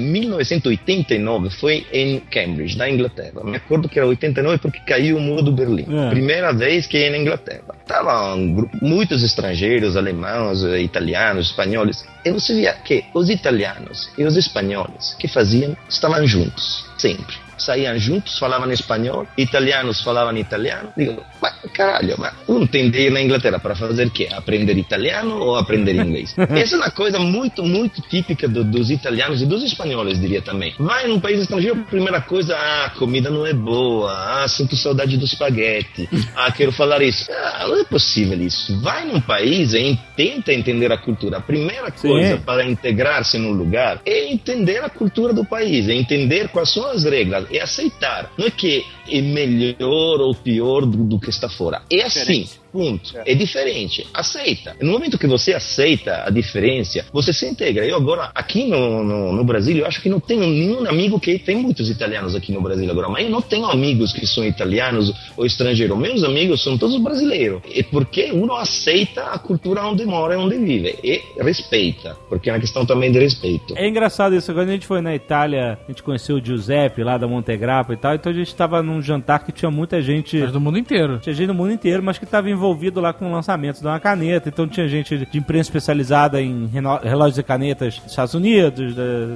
1989 foi em Cambridge, na Inglaterra. Me acordo que era 89 porque caiu o muro do Berlim. Primeira vez que ia na Inglaterra. Estavam muitos estrangeiros, alemães, italianos, espanhóis. E você via que os italianos e os espanhóis que faziam estavam juntos, sempre. Saíam juntos, falavam espanhol, italianos falavam italiano. Digo, mas caralho, mas um tem de ir na Inglaterra para fazer o quê? Aprender italiano ou aprender inglês? Essa é uma coisa muito, muito típica dos italianos e dos espanhóis, diria também. Vai num país estrangeiro, primeira coisa, a comida não é boa, sinto saudade do espaguete, quero falar isso. Não é possível isso. Vai num país e tenta entender a cultura. A primeira coisa para integrar-se num lugar é entender a cultura do país, é entender quais são as regras, é aceitar. Não é que é melhor ou pior do que está fora. É assim. Ponto. É diferente. Aceita. No momento que você aceita a diferença, você se integra. Eu agora, aqui no Brasil, eu acho que não tenho nenhum amigo que... Tem muitos italianos aqui no Brasil agora, mas eu não tenho amigos que são italianos ou estrangeiros. Meus amigos são todos brasileiros. É porque uno aceita a cultura onde mora e onde vive. E respeita. Porque é uma questão também de respeito. É engraçado isso. Quando a gente foi na Itália, a gente conheceu o Giuseppe lá da Montegrappa e tal. Então a gente estava num jantar que tinha muita gente... Mas do mundo inteiro. Tinha gente do mundo inteiro, mas que estava envolvido lá com o lançamento de uma caneta. Então tinha gente de imprensa especializada em relógios e canetas dos Estados Unidos,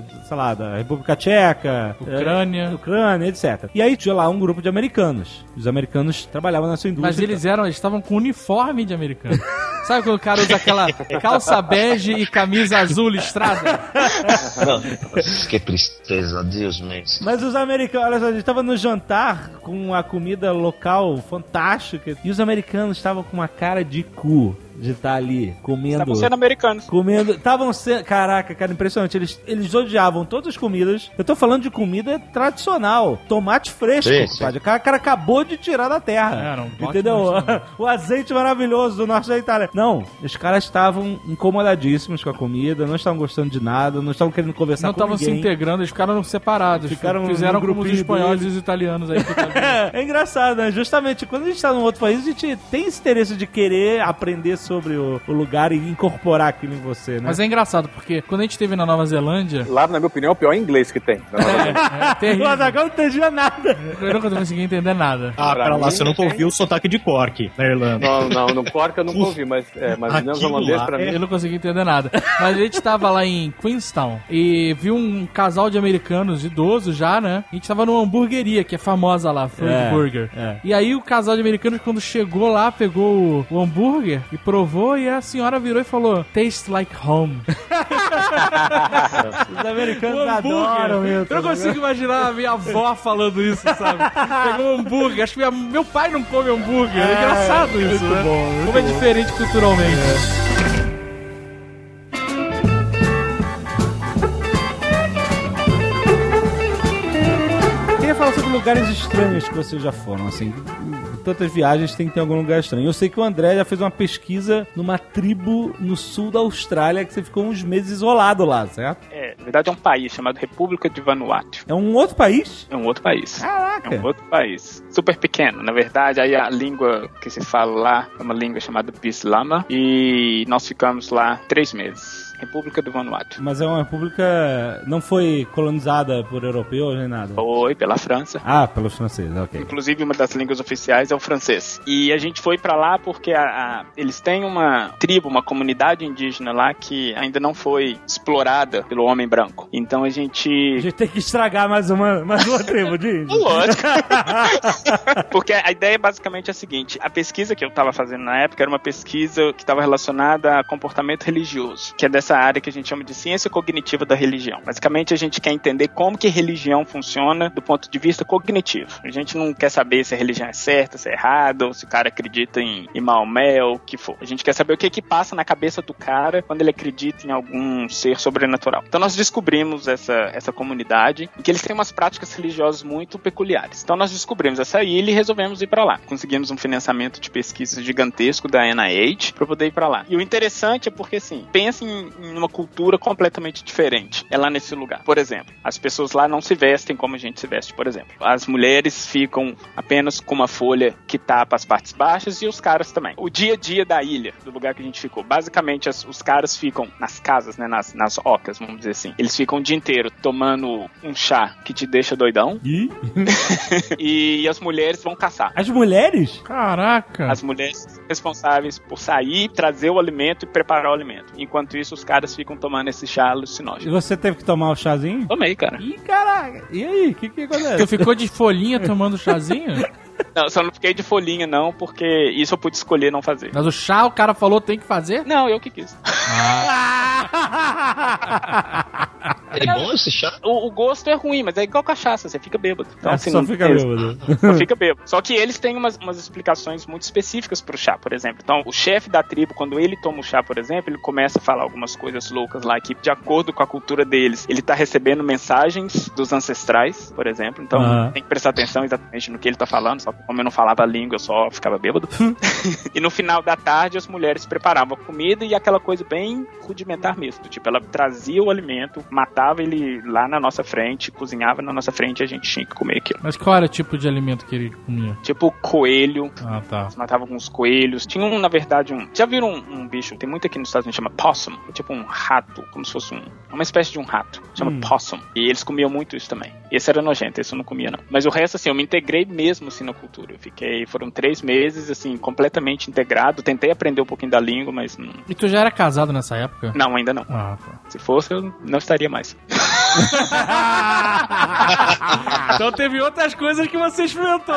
da República Tcheca, Ucrânia, etc. E aí tinha lá um grupo de americanos. Os americanos trabalhavam nessa indústria. Mas eles estavam com uniforme de americano. Sabe quando o cara usa aquela calça bege e camisa azul listrada? Que tristeza, Deus mesmo. Mas os americanos, olha só, a gente estava no jantar com a comida local fantástica e os americanos estavam com uma cara de cu de estar ali comendo. Estavam sendo americanos. Estavam sendo. Caraca, cara, impressionante. Eles odiavam todas as comidas. Eu tô falando de comida tradicional. Tomate fresco. Sim. O cara acabou de tirar da terra. Entendeu? O azeite maravilhoso do norte da Itália. Não, os caras estavam incomodadíssimos com a comida, não estavam gostando de nada, não estavam querendo conversar com ninguém. Não estavam se integrando, eles ficaram separados. Fizeram como os espanhóis e os italianos aí. É engraçado, né? Justamente quando a gente tá num outro país, a gente tem esse interesse de querer aprender sobre o lugar e incorporar aquilo em você, né? Mas é engraçado, porque quando a gente esteve na Nova Zelândia... Lá, na minha opinião, é o pior inglês que tem. O Azaghal não entendia nada. Eu nunca consegui entender nada. Pera lá, você nunca ouviu o sotaque de Cork na Irlanda. Não, no Cork eu nunca ouvi, mas neozelandês pra mim... Eu não consegui entender nada. Mas a gente tava lá em Queenstown e viu um casal de americanos, idosos já, né? A gente tava numa hamburgueria, que é famosa lá, Frank Burger. E aí o casal de americanos, quando chegou lá, pegou o hambúrguer e provou, e a senhora virou e falou: "Tastes like home." Os americanos adoram mesmo. Eu não consigo imaginar a minha avó falando isso, sabe? Pegou um hambúrguer. Acho que meu pai não come hambúrguer. É engraçado isso, né? Como é diferente culturalmente. Eu queria falar sobre lugares estranhos que vocês já foram, assim. Tantas viagens tem que ter algum lugar estranho. Eu sei que o André já fez uma pesquisa numa tribo no sul da Austrália que você ficou uns meses isolado lá, certo? Na verdade é um país chamado República de Vanuatu. É um outro país? É um outro país. Caraca! É um outro país. Super pequeno. Na verdade, aí a língua que se fala lá é uma língua chamada Bislama e nós ficamos lá 3 meses. República do Vanuatu. Mas é uma república... Não foi colonizada por europeus nem nada? Foi pela França. Ah, pelos franceses, ok. Inclusive, uma das línguas oficiais é o francês. E a gente foi pra lá porque eles têm uma tribo, uma comunidade indígena lá que ainda não foi explorada pelo homem branco. Então a gente tem que estragar mais uma tribo de índios. Lógico. Porque a ideia basicamente é a seguinte: a pesquisa que eu estava fazendo na época era uma pesquisa que estava relacionada a comportamento religioso, que é dessa área que a gente chama de ciência cognitiva da religião. Basicamente a gente quer entender como que a religião funciona do ponto de vista cognitivo. A gente não quer saber se a religião é certa, se é errada, ou se o cara acredita em Maomé ou o que for. A gente quer saber o que passa na cabeça do cara quando ele acredita em algum ser sobrenatural. Então nós descobrimos essa comunidade em que eles têm umas práticas religiosas muito peculiares. Então nós descobrimos essa ilha e resolvemos ir pra lá. Conseguimos um financiamento de pesquisa gigantesco da NIH pra poder ir pra lá. E o interessante é porque, assim, pensa em uma cultura completamente diferente. É lá nesse lugar. Por exemplo, as pessoas lá não se vestem como a gente se veste, por exemplo. As mulheres ficam apenas com uma folha que tapa as partes baixas e os caras também. O dia a dia da ilha, do lugar que a gente ficou, basicamente os caras ficam nas casas, né, nas ocas, vamos dizer assim. Eles ficam o dia inteiro tomando um chá que te deixa doidão. E as mulheres vão caçar. As mulheres? Caraca! As mulheres responsáveis por sair, trazer o alimento e preparar o alimento. Enquanto isso, os caras ficam tomando esse chá alucinógeno. E você teve que tomar o chazinho? Tomei, cara. Ih, caraca! E aí, o que acontece? Tu ficou de folhinha tomando chazinho? Não, só não fiquei de folhinha, não, porque isso eu pude escolher não fazer. Mas o chá, o cara falou tem que fazer? Não, eu que quis. É bom esse chá? O gosto é ruim, mas é igual cachaça, você fica bêbado. Então, assim, só fica bêbado. Só fica bêbado. Só que eles têm umas explicações muito específicas pro chá, por exemplo. Então, o chefe da tribo, quando ele toma o chá, por exemplo, ele começa a falar algumas coisas loucas lá, que de acordo com a cultura deles, ele tá recebendo mensagens dos ancestrais, por exemplo. Então, tem que prestar atenção exatamente no que ele tá falando, só que como eu não falava a língua, eu só ficava bêbado. E no final da tarde, as mulheres preparavam a comida e aquela coisa bem rudimentar mesmo. Tipo, ela trazia o alimento, matava ele lá na nossa frente, cozinhava na nossa frente e a gente tinha que comer aquilo. Mas qual era o tipo de alimento que ele comia? Tipo coelho. Ah, tá. Eles matavam alguns coelhos. Tinha na verdade, já viram um bicho, tem muito aqui nos Estados Unidos, chama possum. É tipo um rato, como se fosse uma espécie de um rato. Chama possum. E eles comiam muito isso também. Esse era nojento, esse eu não comia não. Mas o resto, assim, eu me integrei mesmo, assim, na cultura. Foram 3 meses, assim, completamente integrado. Tentei aprender um pouquinho da língua, mas não... E tu já era casado nessa época? Não, ainda não. Ah, tá. Se fosse, eu não estaria mais. Então teve outras coisas que você experimentou.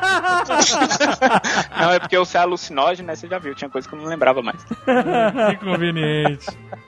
Não, é porque eu sei alucinógeno, né? Você já viu, tinha coisa que eu não lembrava mais. Que conveniente.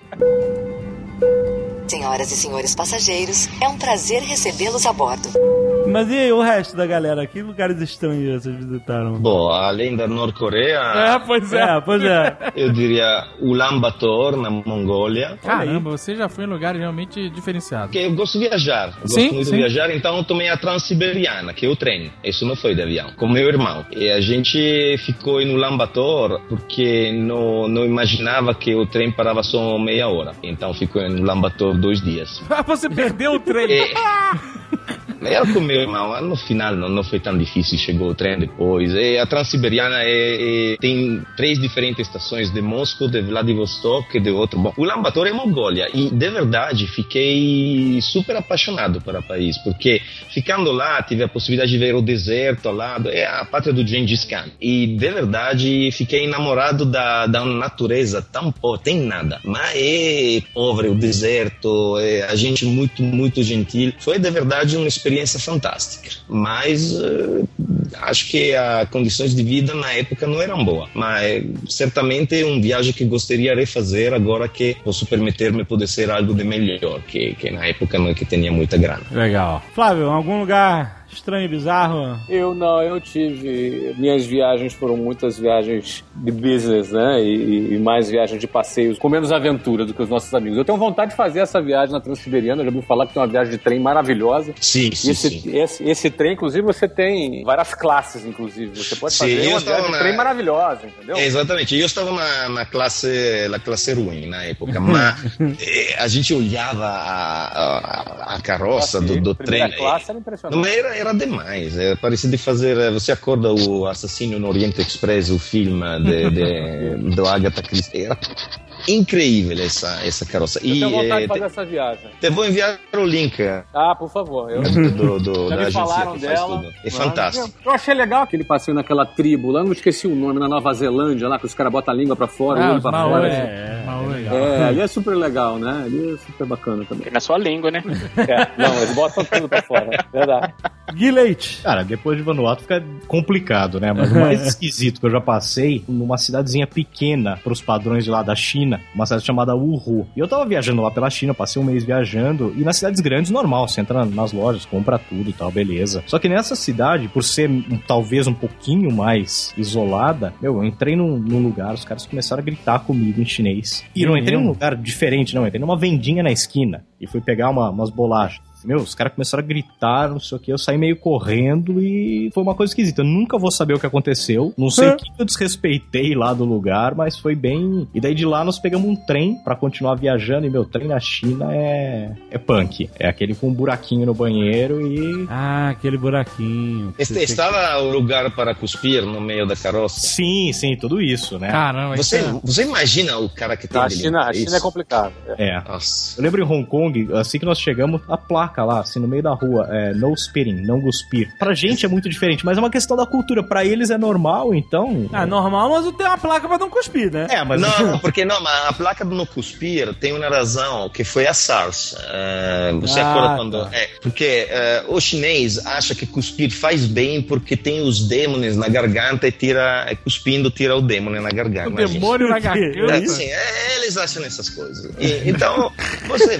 Senhoras e senhores passageiros, é um prazer recebê-los a bordo. Mas e aí, o resto da galera? Que lugares estranhos vocês visitaram? Bom, além da Nord-Coreia... Pois é. Eu diria Ulaanbaatar, na Mongólia. Caramba, você já foi em lugares realmente diferenciados. Porque eu gosto de viajar. Eu gosto muito de viajar, então eu tomei a Transiberiana, que é o trem. Isso não foi de avião, com meu irmão. E a gente ficou em Ulaanbaatar porque não imaginava que o trem parava só meia hora. Então ficou em Ulaanbaatar 2 dias. Você perdeu o trem. Era com meu irmão, no final não foi tão difícil, chegou o trem depois. E a Transiberiana tem 3 diferentes estações, de Moscou, de Vladivostok e de outro. Bom, Ulaanbaatar é Mongólia, e de verdade fiquei super apaixonado pelo país, porque ficando lá tive a possibilidade de ver o deserto ao lado, é a pátria do Gengis Khan, e de verdade fiquei enamorado da natureza, tão tem nada, mas é pobre o deserto, a gente muito, muito gentil, foi de verdade uma experiência fantástica, mas acho que as condições de vida na época não eram boas, mas certamente é uma viagem que gostaria de refazer agora que posso permitir-me poder ser algo de melhor, que na época não é que tinha muita grana. Legal. Flávio, algum lugar estranho e bizarro? Eu tive... Minhas viagens foram muitas viagens de business, né? E mais viagens de passeios, com menos aventura do que os nossos amigos. Eu tenho vontade de fazer essa viagem na Transiberiana, já ouvi falar que tem uma viagem de trem maravilhosa. Sim. Esse trem, inclusive, você tem várias classes, inclusive. Você pode fazer uma viagem de trem maravilhosa, entendeu? Exatamente. Eu estava na classe ruim na época, mas a gente olhava a carroça do trem. A classe era impressionante. Era demais, parecia de fazer... Você acorda o Assassino no Oriente Express, o filme do Agatha Christie, incrível essa carroça. Eu tenho vontade de fazer essa viagem. Eu vou enviar o link. Por favor. Da me agência falaram que faz dela. tudo. É fantástico. Eu achei legal aquele passeio naquela tribo lá, não esqueci o nome, na Nova Zelândia, lá que os caras botam a língua pra fora, o olho pra fora. Ali é super legal, né? Ali é super bacana também. Na sua língua, né? Não, eles botam tudo pra fora. Verdade. Gui Leite. Cara, depois de Vanuatu fica complicado, né? Mas o mais esquisito que eu já passei numa cidadezinha pequena pros padrões de lá da China, uma cidade chamada Wuhu. E eu tava viajando lá pela China, passei um mês viajando, e nas cidades grandes, normal, você entra nas lojas, compra tudo e tal, beleza. Só que nessa cidade, por ser talvez um pouquinho mais isolada, eu entrei num lugar, os caras começaram a gritar comigo em chinês. E não entrei num lugar diferente, não, entrei numa vendinha na esquina e fui pegar umas bolachas. Os caras começaram a gritar, não sei o que, eu saí meio correndo e foi uma coisa esquisita. Eu nunca vou saber o que aconteceu, não sei o que eu desrespeitei lá do lugar, mas foi bem... E daí de lá nós pegamos um trem pra continuar viajando, e meu trem na China é punk. É aquele com um buraquinho no banheiro e... aquele buraquinho. Estava o lugar para cuspir no meio da carroça? Sim, tudo isso, né? Caramba, você imagina o cara que tem... A China é complicado. Nossa. Eu lembro em Hong Kong, assim que nós chegamos, a placa lá, assim, no meio da rua, no spitting, não cuspir. Pra gente é muito diferente, mas é uma questão da cultura. Pra eles é normal, então... Normal, mas tem uma placa pra não cuspir, né? Mas... Não, porque não, mas a placa do não cuspir tem uma razão, que foi a SARS. Você acorda quando... Porque o chinês acha que cuspir faz bem porque tem os demônios na garganta e cuspindo tira o demônio na garganta. O demônio na garganta? Assim, eles acham essas coisas. Então, você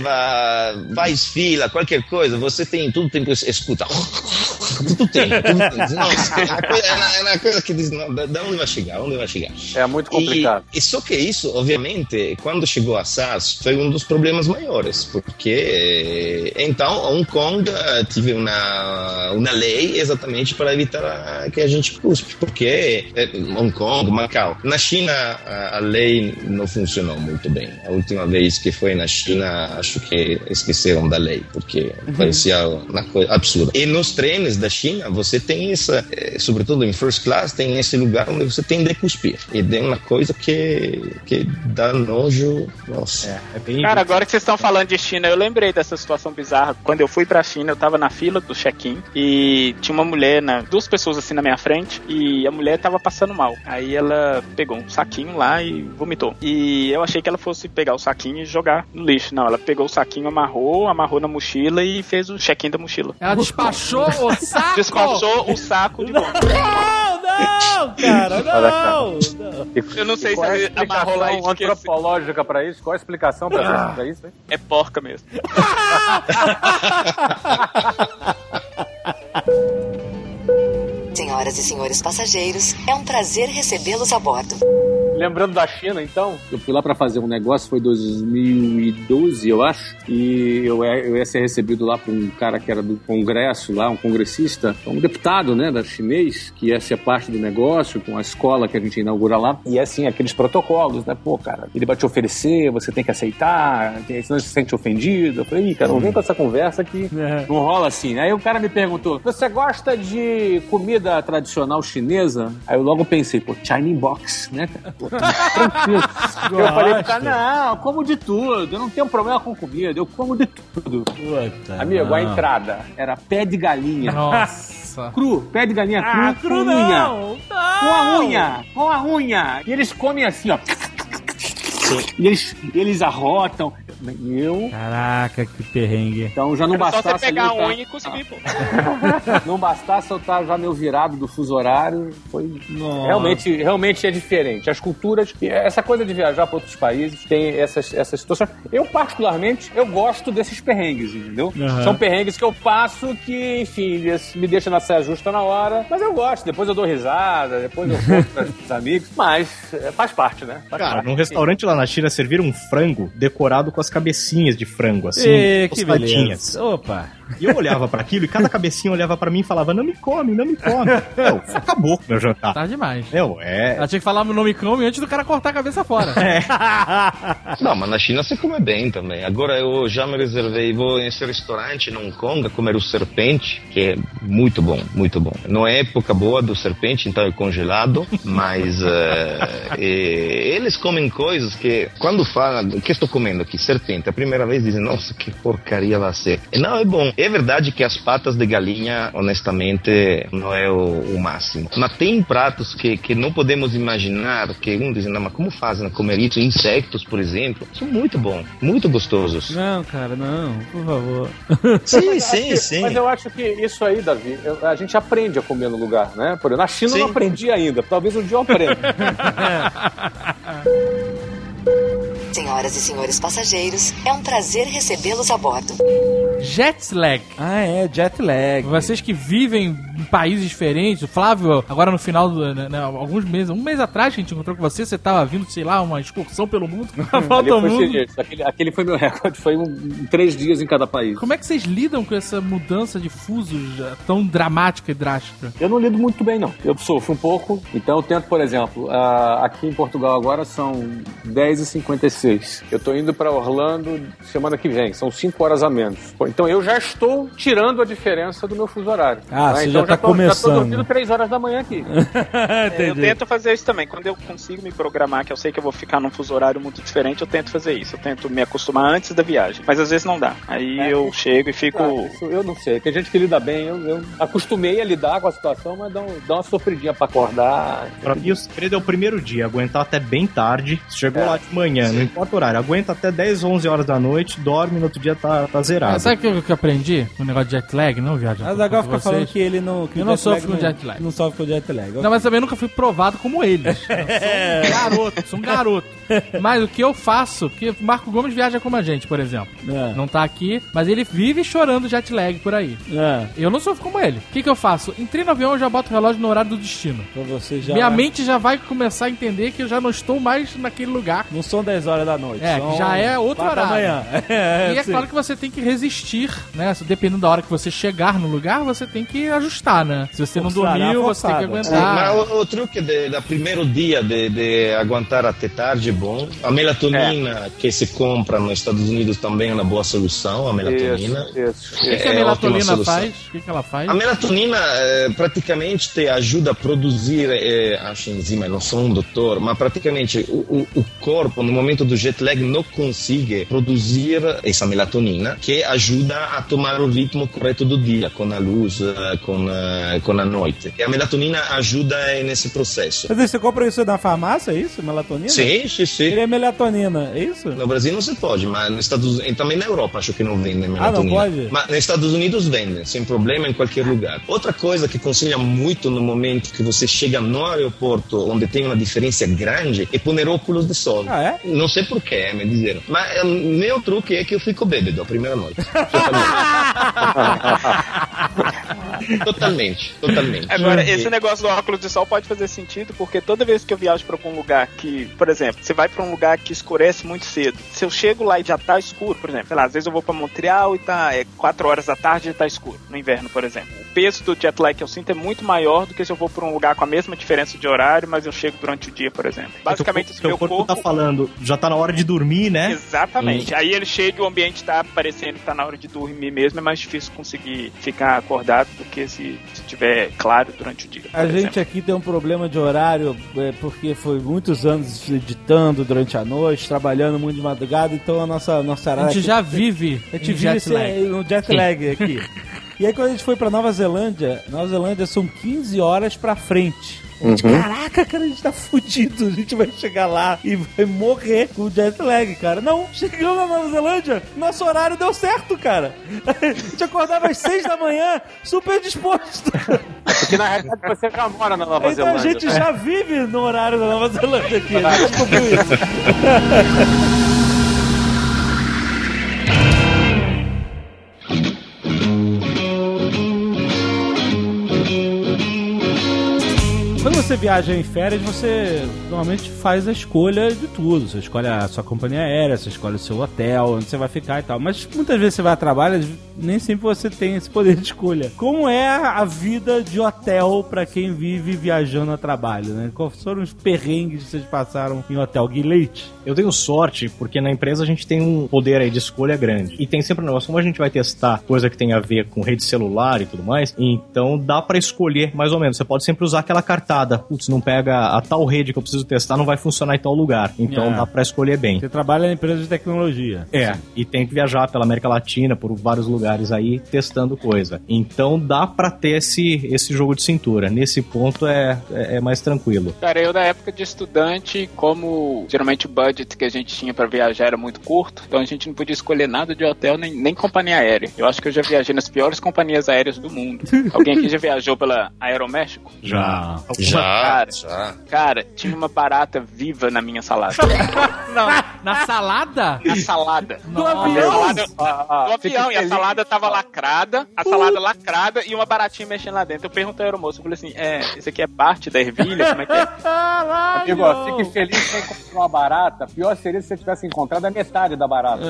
faz fila, qualquer coisa, você tem todo tempo escuta. Tudo tem. Nossa, é uma coisa que diz, não, da onde vai chegar? É muito complicado. E só que isso, obviamente, quando chegou a SARS, foi um dos problemas maiores, porque então Hong Kong tive uma lei exatamente para evitar que a gente cuspe, porque Hong Kong, Macau. Na China, a lei não funcionou muito bem. A última vez que foi na China, acho que esqueceram da lei, porque parecia uma coisa absurda. E nos trens da China, você tem essa, sobretudo em first class, tem esse lugar onde você tem de cuspir. E é uma coisa que dá nojo. Nossa. Cara, agora que vocês estão falando de China, eu lembrei dessa situação bizarra. Quando eu fui pra China, eu tava na fila do check-in e tinha uma mulher, duas pessoas assim na minha frente, e a mulher tava passando mal. Aí ela pegou um saquinho lá e vomitou. E eu achei que ela fosse pegar o saquinho e jogar no lixo. Não, ela pegou o saquinho, amarrou na mochila e fez o check-in da mochila. Ela despachou o saco? Despachou o saco de volta. Não, cara, não. Eu não sei se ele amarrou lá e antropológica pra isso? Qual a explicação pra isso? Hein? É porca mesmo. Senhoras e senhores passageiros, é um prazer recebê-los a bordo. Lembrando da China, então, eu fui lá pra fazer um negócio, foi 2012, eu acho, e eu ia ser recebido lá por um cara que era do Congresso lá, um congressista, um deputado, né, da chinês, que ia ser parte do negócio, com a escola que a gente inaugura lá, e assim, aqueles protocolos, né, pô, cara, ele vai te oferecer, você tem que aceitar, senão você se sente ofendido. Eu falei, cara, não vem com essa conversa que não rola assim. Aí o cara me perguntou, você gosta de comida tradicional chinesa? Aí eu logo pensei, pô, China Box, né, cara? Pô, tranquilo. Eu falei pro cara, não, eu como de tudo, eu não tenho problema com comida, eu como de tudo. Puta, amigo, a entrada era pé de galinha. Nossa. Cru, pé de galinha cru, cru com não, unha. Com a unha. E eles comem assim, ó. E eles arrotam. Caraca, que perrengue. Então já não bastasse. Só você pegar a unha e cuspir, pô. Não bastasse eu estar já meio virado do fuso horário. Foi. Realmente é diferente. As culturas, essa coisa de viajar para outros países, tem essas situações. Eu, particularmente, eu gosto desses perrengues, entendeu? São perrengues que eu passo que, enfim, me deixa na saia justa na hora. Mas eu gosto. Depois eu dou risada, depois eu conto para os amigos. Mas faz parte, né? Cara, num restaurante lá na China serviram um frango decorado com as cabecinhas de frango, assim, Que tostadinhas. beleza. Opa. E eu olhava pra aquilo e cada cabecinha olhava pra mim e falava, não me come, não me come. Meu, acabou com o meu jantar. Tá demais. Meu, Ela tinha que falar no nome come antes do cara cortar a cabeça fora. Não, mas na China você come bem também. Agora eu já me reservei, vou nesse restaurante em Hong Kong a comer o serpente, que é muito bom, muito bom. Não é época boa do serpente, então é congelado, mas eles comem coisas que, quando falam, o que estou comendo aqui? Serpente. A primeira vez dizem, nossa, que porcaria vai ser. E não, é bom. É verdade que as patas de galinha, honestamente, não é o máximo. Mas tem pratos que não podemos imaginar, que um diz, não, mas como fazem a comer isso? Insetos, por exemplo. São muito bons, muito gostosos. Não, cara, não, por favor. Sim. Mas eu acho que isso aí, Davi, a gente aprende a comer no lugar, né? Por exemplo, na China eu não aprendi ainda. Talvez um dia eu aprenda. Senhoras e senhores passageiros, é um prazer recebê-los a bordo. Jet lag. Jet lag. Vocês que vivem em países diferentes, o Flávio, agora no final alguns meses, um mês atrás que a gente encontrou com você tava vindo, sei lá, uma excursão pelo mundo. Volta ao mundo. Aquele foi meu recorde, foi 3 dias em cada país. Como é que vocês lidam com essa mudança de fusos tão dramática e drástica? Eu não lido muito bem, não. Eu sofro um pouco, então eu tento, por exemplo, aqui em Portugal agora são 10h56. Eu tô indo pra Orlando semana que vem, são 5 horas a menos. Então eu já estou tirando a diferença do meu fuso horário. Você então já tá começando. Já tô dormindo 3 horas da manhã aqui. Eu tento fazer isso também. Quando eu consigo me programar, que eu sei que eu vou ficar num fuso horário muito diferente, eu tento fazer isso. Eu tento me acostumar antes da viagem. Mas às vezes não dá. Aí eu chego e fico... Eu não sei. Tem gente que lida bem. Eu acostumei a lidar com a situação, mas dá uma sofridinha pra acordar. Pra mim o segredo é o primeiro dia. Aguentar até bem tarde. Chegou lá de manhã, não importa o horário. Aguenta até 10, 11 horas da noite, dorme, no outro dia tá zerado. Sabe o que eu aprendi? O negócio de jet lag, não, viagem. A Zagal fica falando que ele não... Eu não sofro com jet lag. Não sofre com jet lag. Não, mas também nunca fui provado como eles. Sou um garoto. Mas o que eu faço, porque o Marco Gomes viaja como a gente, por exemplo. Não tá aqui, mas ele vive chorando jet lag por aí. Eu não sofro como ele. O que eu faço? Entrei no avião, eu já boto o relógio no horário do destino. Então você já... Minha mente já vai começar a entender que eu já não estou mais naquele lugar. Não são 10 horas da noite. Que já é outro horário. Da manhã. E é claro que você tem que resistir, né? Dependendo da hora que você chegar no lugar, você tem que ajustar, né? Se você não dormiu, você tem que aguentar. Mas o truque do primeiro dia de aguentar até tarde é bom. A melatonina que se compra nos Estados Unidos também é uma boa solução. A melatonina. Isso. O que a melatonina faz? O que ela faz? A melatonina praticamente te ajuda a produzir, acho enzima, não sou um doutor, mas praticamente o corpo no momento do jet lag não consegue produzir essa melatonina que ajuda a tomar o ritmo correto do dia, com a luz, com a noite. E a melatonina ajuda nesse processo. Mas você compra isso na farmácia, é isso? Melatonina? Sim. Ele é melatonina, é isso? No Brasil não se pode, mas nos Estados Unidos, também na Europa acho que não vendem melatonina. Não pode? Mas nos Estados Unidos vendem, sem problema, em qualquer lugar. Outra coisa que aconselho muito no momento que você chega no aeroporto, onde tem uma diferença grande, é pôr óculos de sol. Não sei porquê, me dizeram. Mas meu truque é que eu fico bêbado a primeira noite. Totalmente. Agora, esse negócio do óculos de sol pode fazer sentido, porque toda vez que eu viajo pra algum lugar que, por exemplo, você vai pra um lugar que escurece muito cedo, se eu chego lá e já tá escuro, por exemplo, sei lá, às vezes eu vou pra Montreal e tá 4 horas da tarde e tá escuro, no inverno, por exemplo. O peso do jet lag que eu sinto é muito maior do que se eu vou pra um lugar com a mesma diferença de horário, mas eu chego durante o dia, por exemplo. Basicamente, o meu corpo tá falando, já tá na hora de dormir, né? Exatamente. Aí ele chega e o ambiente tá parecendo que tá na hora de dormir mesmo, é mais difícil conseguir ficar acordado do que se tiver claro durante o dia. A gente aqui tem um problema de horário, porque foi muitos anos editando durante a noite, trabalhando muito de madrugada, então a nossa horário... A gente já vive no jet lag aqui. E aí quando a gente foi pra Nova Zelândia são 15 horas pra frente. Caraca, cara, a gente tá fudido. A gente vai chegar lá e vai morrer com o jet lag, cara. Não, chegamos na Nova Zelândia, nosso horário deu certo, cara. A gente acordava às 6 da manhã, super disposto. Porque na realidade você já mora na Nova Zelândia. Então a gente já vive no horário da Nova Zelândia aqui. A gente descobriu isso. você viaja em férias, você normalmente faz a escolha de tudo. Você escolhe a sua companhia aérea, você escolhe o seu hotel, onde você vai ficar e tal. Mas muitas vezes você vai a trabalho, nem sempre você tem esse poder de escolha. Como é a vida de hotel pra quem vive viajando a trabalho, né? Quais foram os perrengues que vocês passaram em hotel? Guilherme? Eu tenho sorte, porque na empresa a gente tem um poder aí de escolha grande. E tem sempre um negócio, como a gente vai testar coisa que tem a ver com rede celular e tudo mais, então dá pra escolher mais ou menos. Você pode sempre usar aquela cartada. Putz, não pega a tal rede que eu preciso testar, não vai funcionar em tal lugar. Então dá pra escolher bem. Você trabalha em empresa de tecnologia. E tem que viajar pela América Latina, por vários lugares aí, testando coisa. Então dá pra ter esse jogo de cintura. Nesse ponto é mais tranquilo. Cara, eu da época de estudante, como geralmente o budget que a gente tinha pra viajar era muito curto, então a gente não podia escolher nada de hotel, nem companhia aérea. Eu acho que eu já viajei nas piores companhias aéreas do mundo. Alguém aqui já viajou pela Aeroméxico? Já. Cara, tinha uma barata viva na minha salada. Não, na salada? Na salada. Do avião? Do avião, e a salada tava lacrada, e uma baratinha mexendo lá dentro. Eu perguntei ao aeromoço, eu falei assim, isso aqui é parte da ervilha? Como é que é? Amigo, fique feliz que você encontrou uma barata. Pior seria se você tivesse encontrado a metade da barata.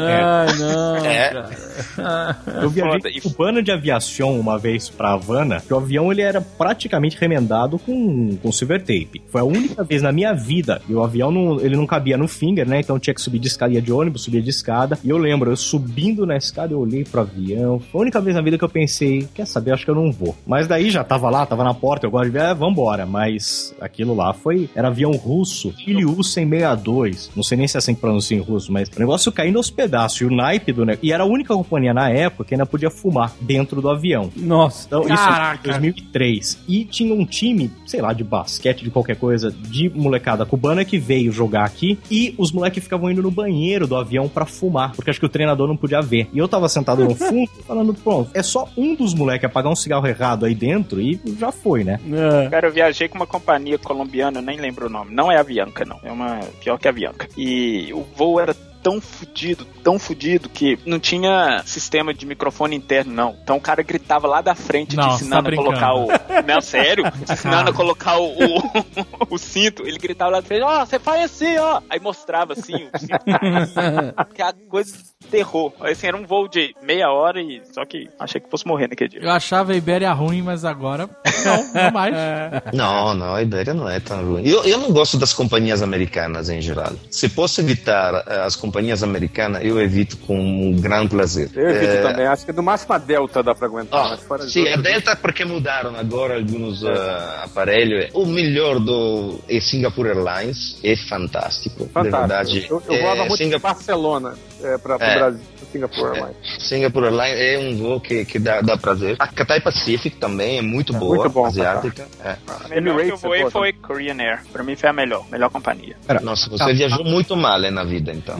Eu viajei cubano de aviação uma vez pra Havana, que o avião ele era praticamente remendado com silver tape. Foi a única vez na minha vida, e o avião ele não cabia no finger, né? Então tinha que subir de escada, ia de ônibus, subia de escada. E eu lembro, eu subindo na escada, eu olhei pro avião. Foi a única vez na vida que eu pensei, quer saber, acho que eu não vou. Mas daí já tava lá, tava na porta, eu gosto de ver, vambora. Mas aquilo lá era avião russo, Il-162. Não sei nem se é assim que pronuncia em russo, mas o negócio caindo aos pedaços. E o naipe do negócio. E era a única companhia na época que ainda podia fumar dentro do avião. Nossa, então, isso em 2003. E tinha um time, sei lá, de basquete, de qualquer coisa, de molecada cubana que veio jogar aqui. E os moleques ficavam indo no banheiro do avião pra fumar, porque acho que o treinador não podia ver. E eu tava sentado no fundo, falando, pronto, é só um dos moleques apagar um cigarro errado aí dentro e já foi, né? Cara, eu viajei com uma companhia colombiana, eu nem lembro o nome. Não é a Avianca, não. É uma pior que a Avianca. E o voo era tão fudido que não tinha sistema de microfone interno, não. Então o cara gritava lá da frente, te ensinando a colocar o... Não, sério? Te ensinando a colocar o cinto. Ele gritava lá da frente, você faz assim, Aí mostrava assim o cinto. Que a coisa de terror. Assim, era um voo de meia hora e só que achei que fosse morrer naquele dia. Eu achava a Ibéria ruim, mas agora não mais. Não, a Ibéria não é tão ruim. Eu não gosto das companhias americanas em geral. Se posso evitar as companhias americanas, eu evito com um grande prazer. Eu evito também. Acho que no máximo a Delta dá pra aguentar. Mas fora sim, a Delta porque mudaram agora alguns aparelhos. O melhor é Singapore Airlines. É fantástico. De verdade. Eu voava muito de Barcelona para o Brasil. Singapore Airlines. Singapore Airlines é um voo que dá prazer. A Cathay Pacific também é muito boa. Muito bom, asiática. A melhor que eu voei foi Korean Air. Pra mim foi a melhor companhia. Nossa, você viajou muito mal na vida, então.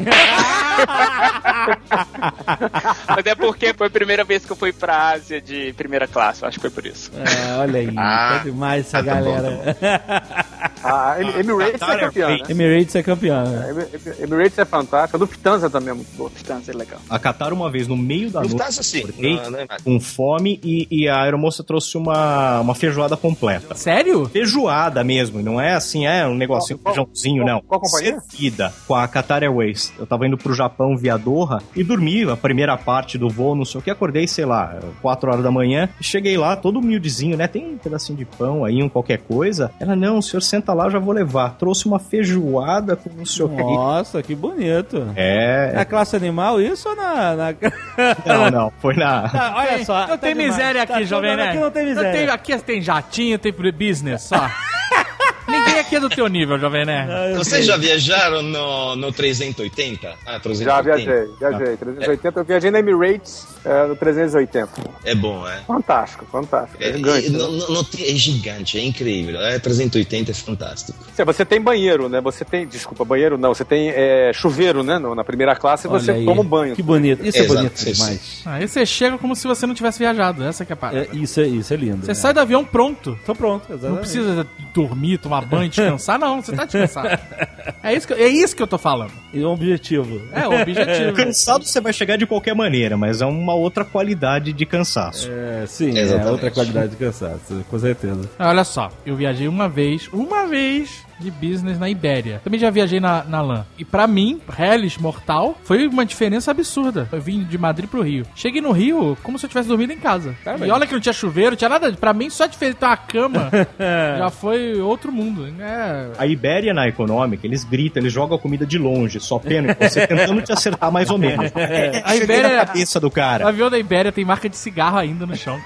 Mas é porque foi a primeira vez que eu fui pra Ásia de primeira classe, eu acho que foi por isso. Olha aí, tá demais essa galera. Emirates é campeã, né? Emirates é campeã. Emirates é fantástica. A Lufthansa também é muito boa. Lufthansa é legal. A Qatar uma vez, no meio da noite, Lufthansa sim. Com fome, e a aeromoça trouxe uma feijoada completa. Sério? Feijoada mesmo, não é assim, um negocinho, feijãozinho, não. Qual companhia? Servida com a Qatar Airways. Eu tava indo pro Japão via Doha e dormi a primeira parte do voo, não sei o que, acordei, sei lá, 4 horas da manhã, e cheguei lá, todo humildezinho, né, tem um pedacinho de pão aí, qualquer coisa. Ela, não, o senhor senta lá, eu já vou levar. Trouxe uma feijoada com não sei o que. Nossa, que bonito. É a classe animal isso ou na... Não, foi na... Olha só, não tem miséria aqui, jovem, né? Aqui não tem miséria. Aqui tem jatinho, tem business, só. Ninguém aqui é do teu nível, jovem, né? Vocês já viajaram no 380? 380? Já viajei. 380, eu viajei na Emirates no 380. É bom, Fantástico. É gigante, é incrível. 380 é fantástico. Você tem banheiro, né? Banheiro não. Você tem chuveiro, né? Na primeira classe você toma um banho. Que bonito. Isso é bonito demais. Aí você chega como se você não tivesse viajado. Essa que é a parada. Isso é lindo. Você sai do avião pronto. Tô pronto, exatamente. Não precisa dormir, tomar banho, descansar. Não, você tá descansado. É isso que eu tô falando. E o objetivo. É, o objetivo. Cansado você vai chegar de qualquer maneira, mas é uma outra qualidade de cansaço. Sim, Exatamente. é outra qualidade de cansaço, com certeza. Olha só, eu viajei uma vez de business na Ibéria. Também já viajei na LAN. E pra mim, Hellis Mortal, foi uma diferença absurda. Eu vim de Madrid pro Rio. Cheguei no Rio como se eu tivesse dormido em casa. Caramba. E olha que não tinha chuveiro, não tinha nada. Pra mim, só de ter uma cama, já foi outro mundo. A Ibéria, na Econômica, eles gritam, eles jogam a comida de longe, só pena que você tentando te acertar mais ou menos. A Ibéria, na cabeça do o cara. avião da Ibéria tem marca de cigarro ainda no chão.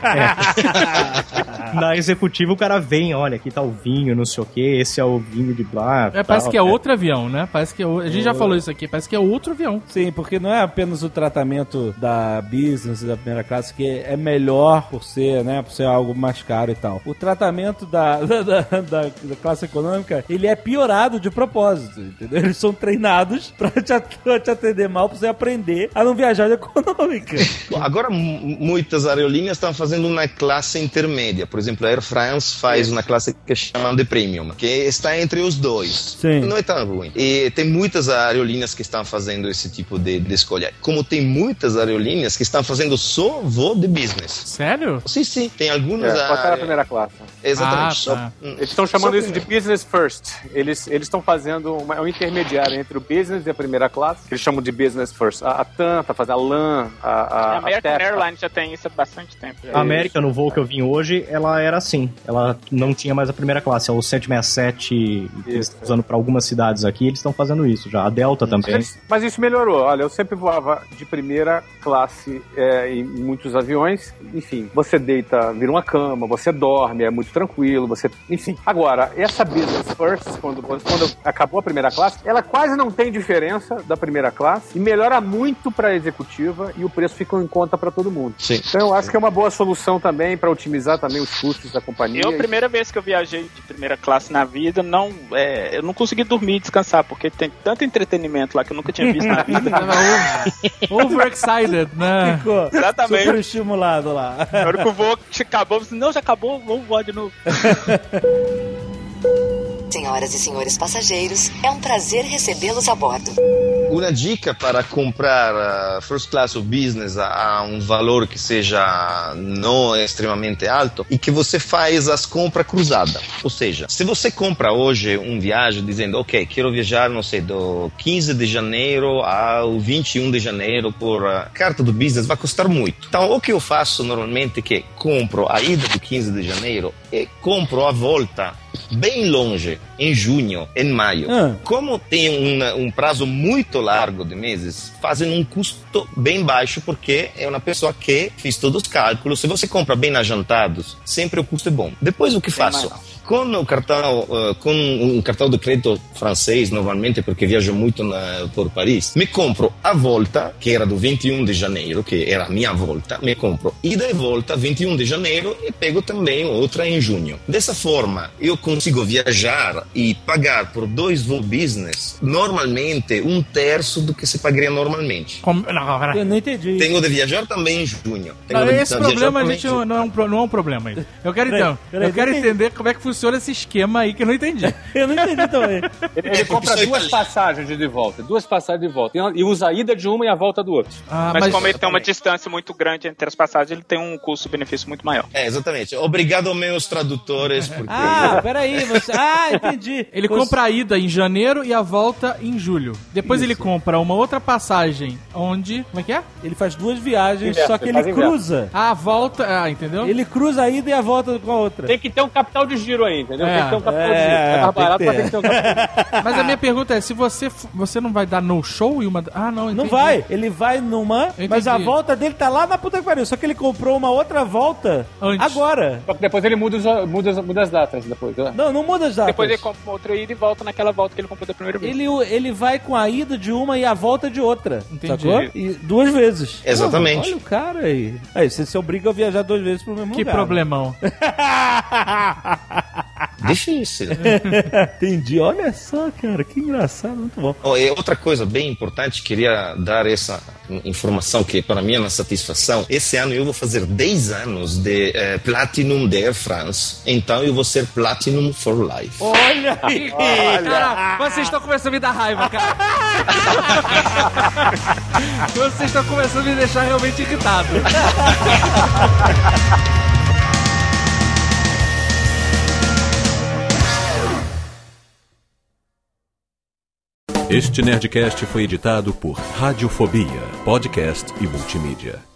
Na executiva, o cara vem, olha, aqui tá o vinho, não sei o que, esse é o vinho de blá. Parece que é outro avião, né? Parece que a gente já falou isso aqui, parece que é outro avião. Sim, porque não é apenas o tratamento da business e da primeira classe que é melhor por ser, né? Por ser algo mais caro e tal. O tratamento da classe econômica, ele é piorado de propósito, entendeu? Eles são treinados pra te atender mal, pra você aprender a não viajar de econômica. Agora, muitas aerolíneas estão fazendo uma classe intermédia. Por exemplo, a Air France faz uma classe que chama de Premium, que está entre os dois. Sim. Não é tão ruim. E tem muitas aerolíneas que estão fazendo esse tipo de escolha. Como tem muitas aerolíneas que estão fazendo só voo de business. Sério? Sim. Tem algumas... Só para a primeira classe. Exatamente. Tá. Eles estão chamando isso de business first. Eles estão fazendo um intermediário entre o business e a primeira classe, que eles chamam de business first. A TAM tá fazendo, a LAN, A American TEP. Airlines já tem isso há bastante tempo. A América, no voo que eu vim hoje, ela era assim. Ela não tinha mais a primeira classe. É o 767 que eles estão usando para algumas cidades aqui, eles estão fazendo isso já. A Delta também. Mas isso melhorou. Olha, eu sempre voava de primeira classe em muitos aviões. Enfim, você deita, vira uma cama, você dorme, é muito tranquilo, você... Enfim. Agora, essa business first, quando acabou a primeira classe, ela quase não tem diferença da primeira classe e melhora muito para a executiva e o preço fica em conta para todo mundo. Sim. Então eu acho que é uma boa solução também para otimizar também os custos da companhia. A primeira vez que eu viajei de primeira classe na vida, eu não consegui dormir e descansar, porque tem tanto entretenimento lá que eu nunca tinha visto na vida. Overexcited, né? Ficou Exatamente. super estimulado lá. Na hora que o voo acabou, eu disse, não, já acabou, vamos voar de novo. Senhoras e senhores passageiros, é um prazer recebê-los a bordo. Uma dica para comprar first class ou business a um valor que seja não extremamente alto e que você faz as compras cruzadas. Ou seja, se você compra hoje um viagem dizendo, ok, quero viajar, não sei, do 15 de janeiro ao 21 de janeiro por carta do business, vai custar muito. Então, o que eu faço normalmente é que compro a ida do 15 de janeiro e compro a volta bem longe, em junho, em maio. Como tem um prazo muito largo de meses, fazem um custo bem baixo, porque é uma pessoa que fez todos os cálculos. Se você compra bem adiantados, sempre o custo é bom. Depois o que faço? Com um cartão de crédito francês, normalmente, porque viajo muito por Paris, me compro a volta, que era do 21 de janeiro, que era a minha volta, me compro ida e volta 21 de janeiro e pego também outra em junho. Dessa forma, eu consigo viajar e pagar por 2 voos business, normalmente 1/3 do que se pagaria normalmente. Eu não entendi. Tenho de viajar também em junho. Esse problema a gente não é um problema aí. Eu quero entender como é que funciona esse esquema aí que eu não entendi. Eu não entendi também. Ele compra duas passagens de volta, e usa a ida de uma e a volta do outro. Mas como ele tem uma distância muito grande entre as passagens, ele tem um custo-benefício muito maior. Exatamente. Obrigado aos meus tradutores. Porque... Peraí. Entendi. Ele compra a ida em janeiro e a volta em julho. Depois ele compra uma outra passagem onde... Como é que é? Ele faz 2 viagens, só que ele cruza. A volta... entendeu? Ele cruza a ida e a volta com a outra. Tem que ter um capital de giro aí, entendeu? Tem que ter um capital de giro. É mais barato, mas tem que ter um capital de giro. Mas a minha pergunta é, se você não vai dar no show e uma... não, entendi. Não vai. Ele vai numa, mas a volta dele tá lá na puta que pariu. Só que ele comprou uma outra volta agora. Só que depois ele muda as datas depois. Né? Não muda as datas. Depois ele compra outra ida e volta naquela volta que ele comprou da primeira vez. Ele vai com a ida de uma e a volta de outra. Entendi. Sacou? E 2 vezes. Exatamente. Olha o cara aí. Aí você se obriga a viajar 2 vezes pro mesmo lugar. Que problemão. Difícil. Entendi. Olha só, cara, que engraçado, muito bom. E outra coisa bem importante, queria dar essa informação que para mim é uma satisfação. Esse ano eu vou fazer 10 anos de Platinum de Air France, então eu vou ser Platinum for Life. Olha aí! Cara, vocês estão começando a me dar raiva, cara. Vocês estão começando a me deixar realmente irritado. Este Nerdcast foi editado por Radiofobia, podcast e multimídia.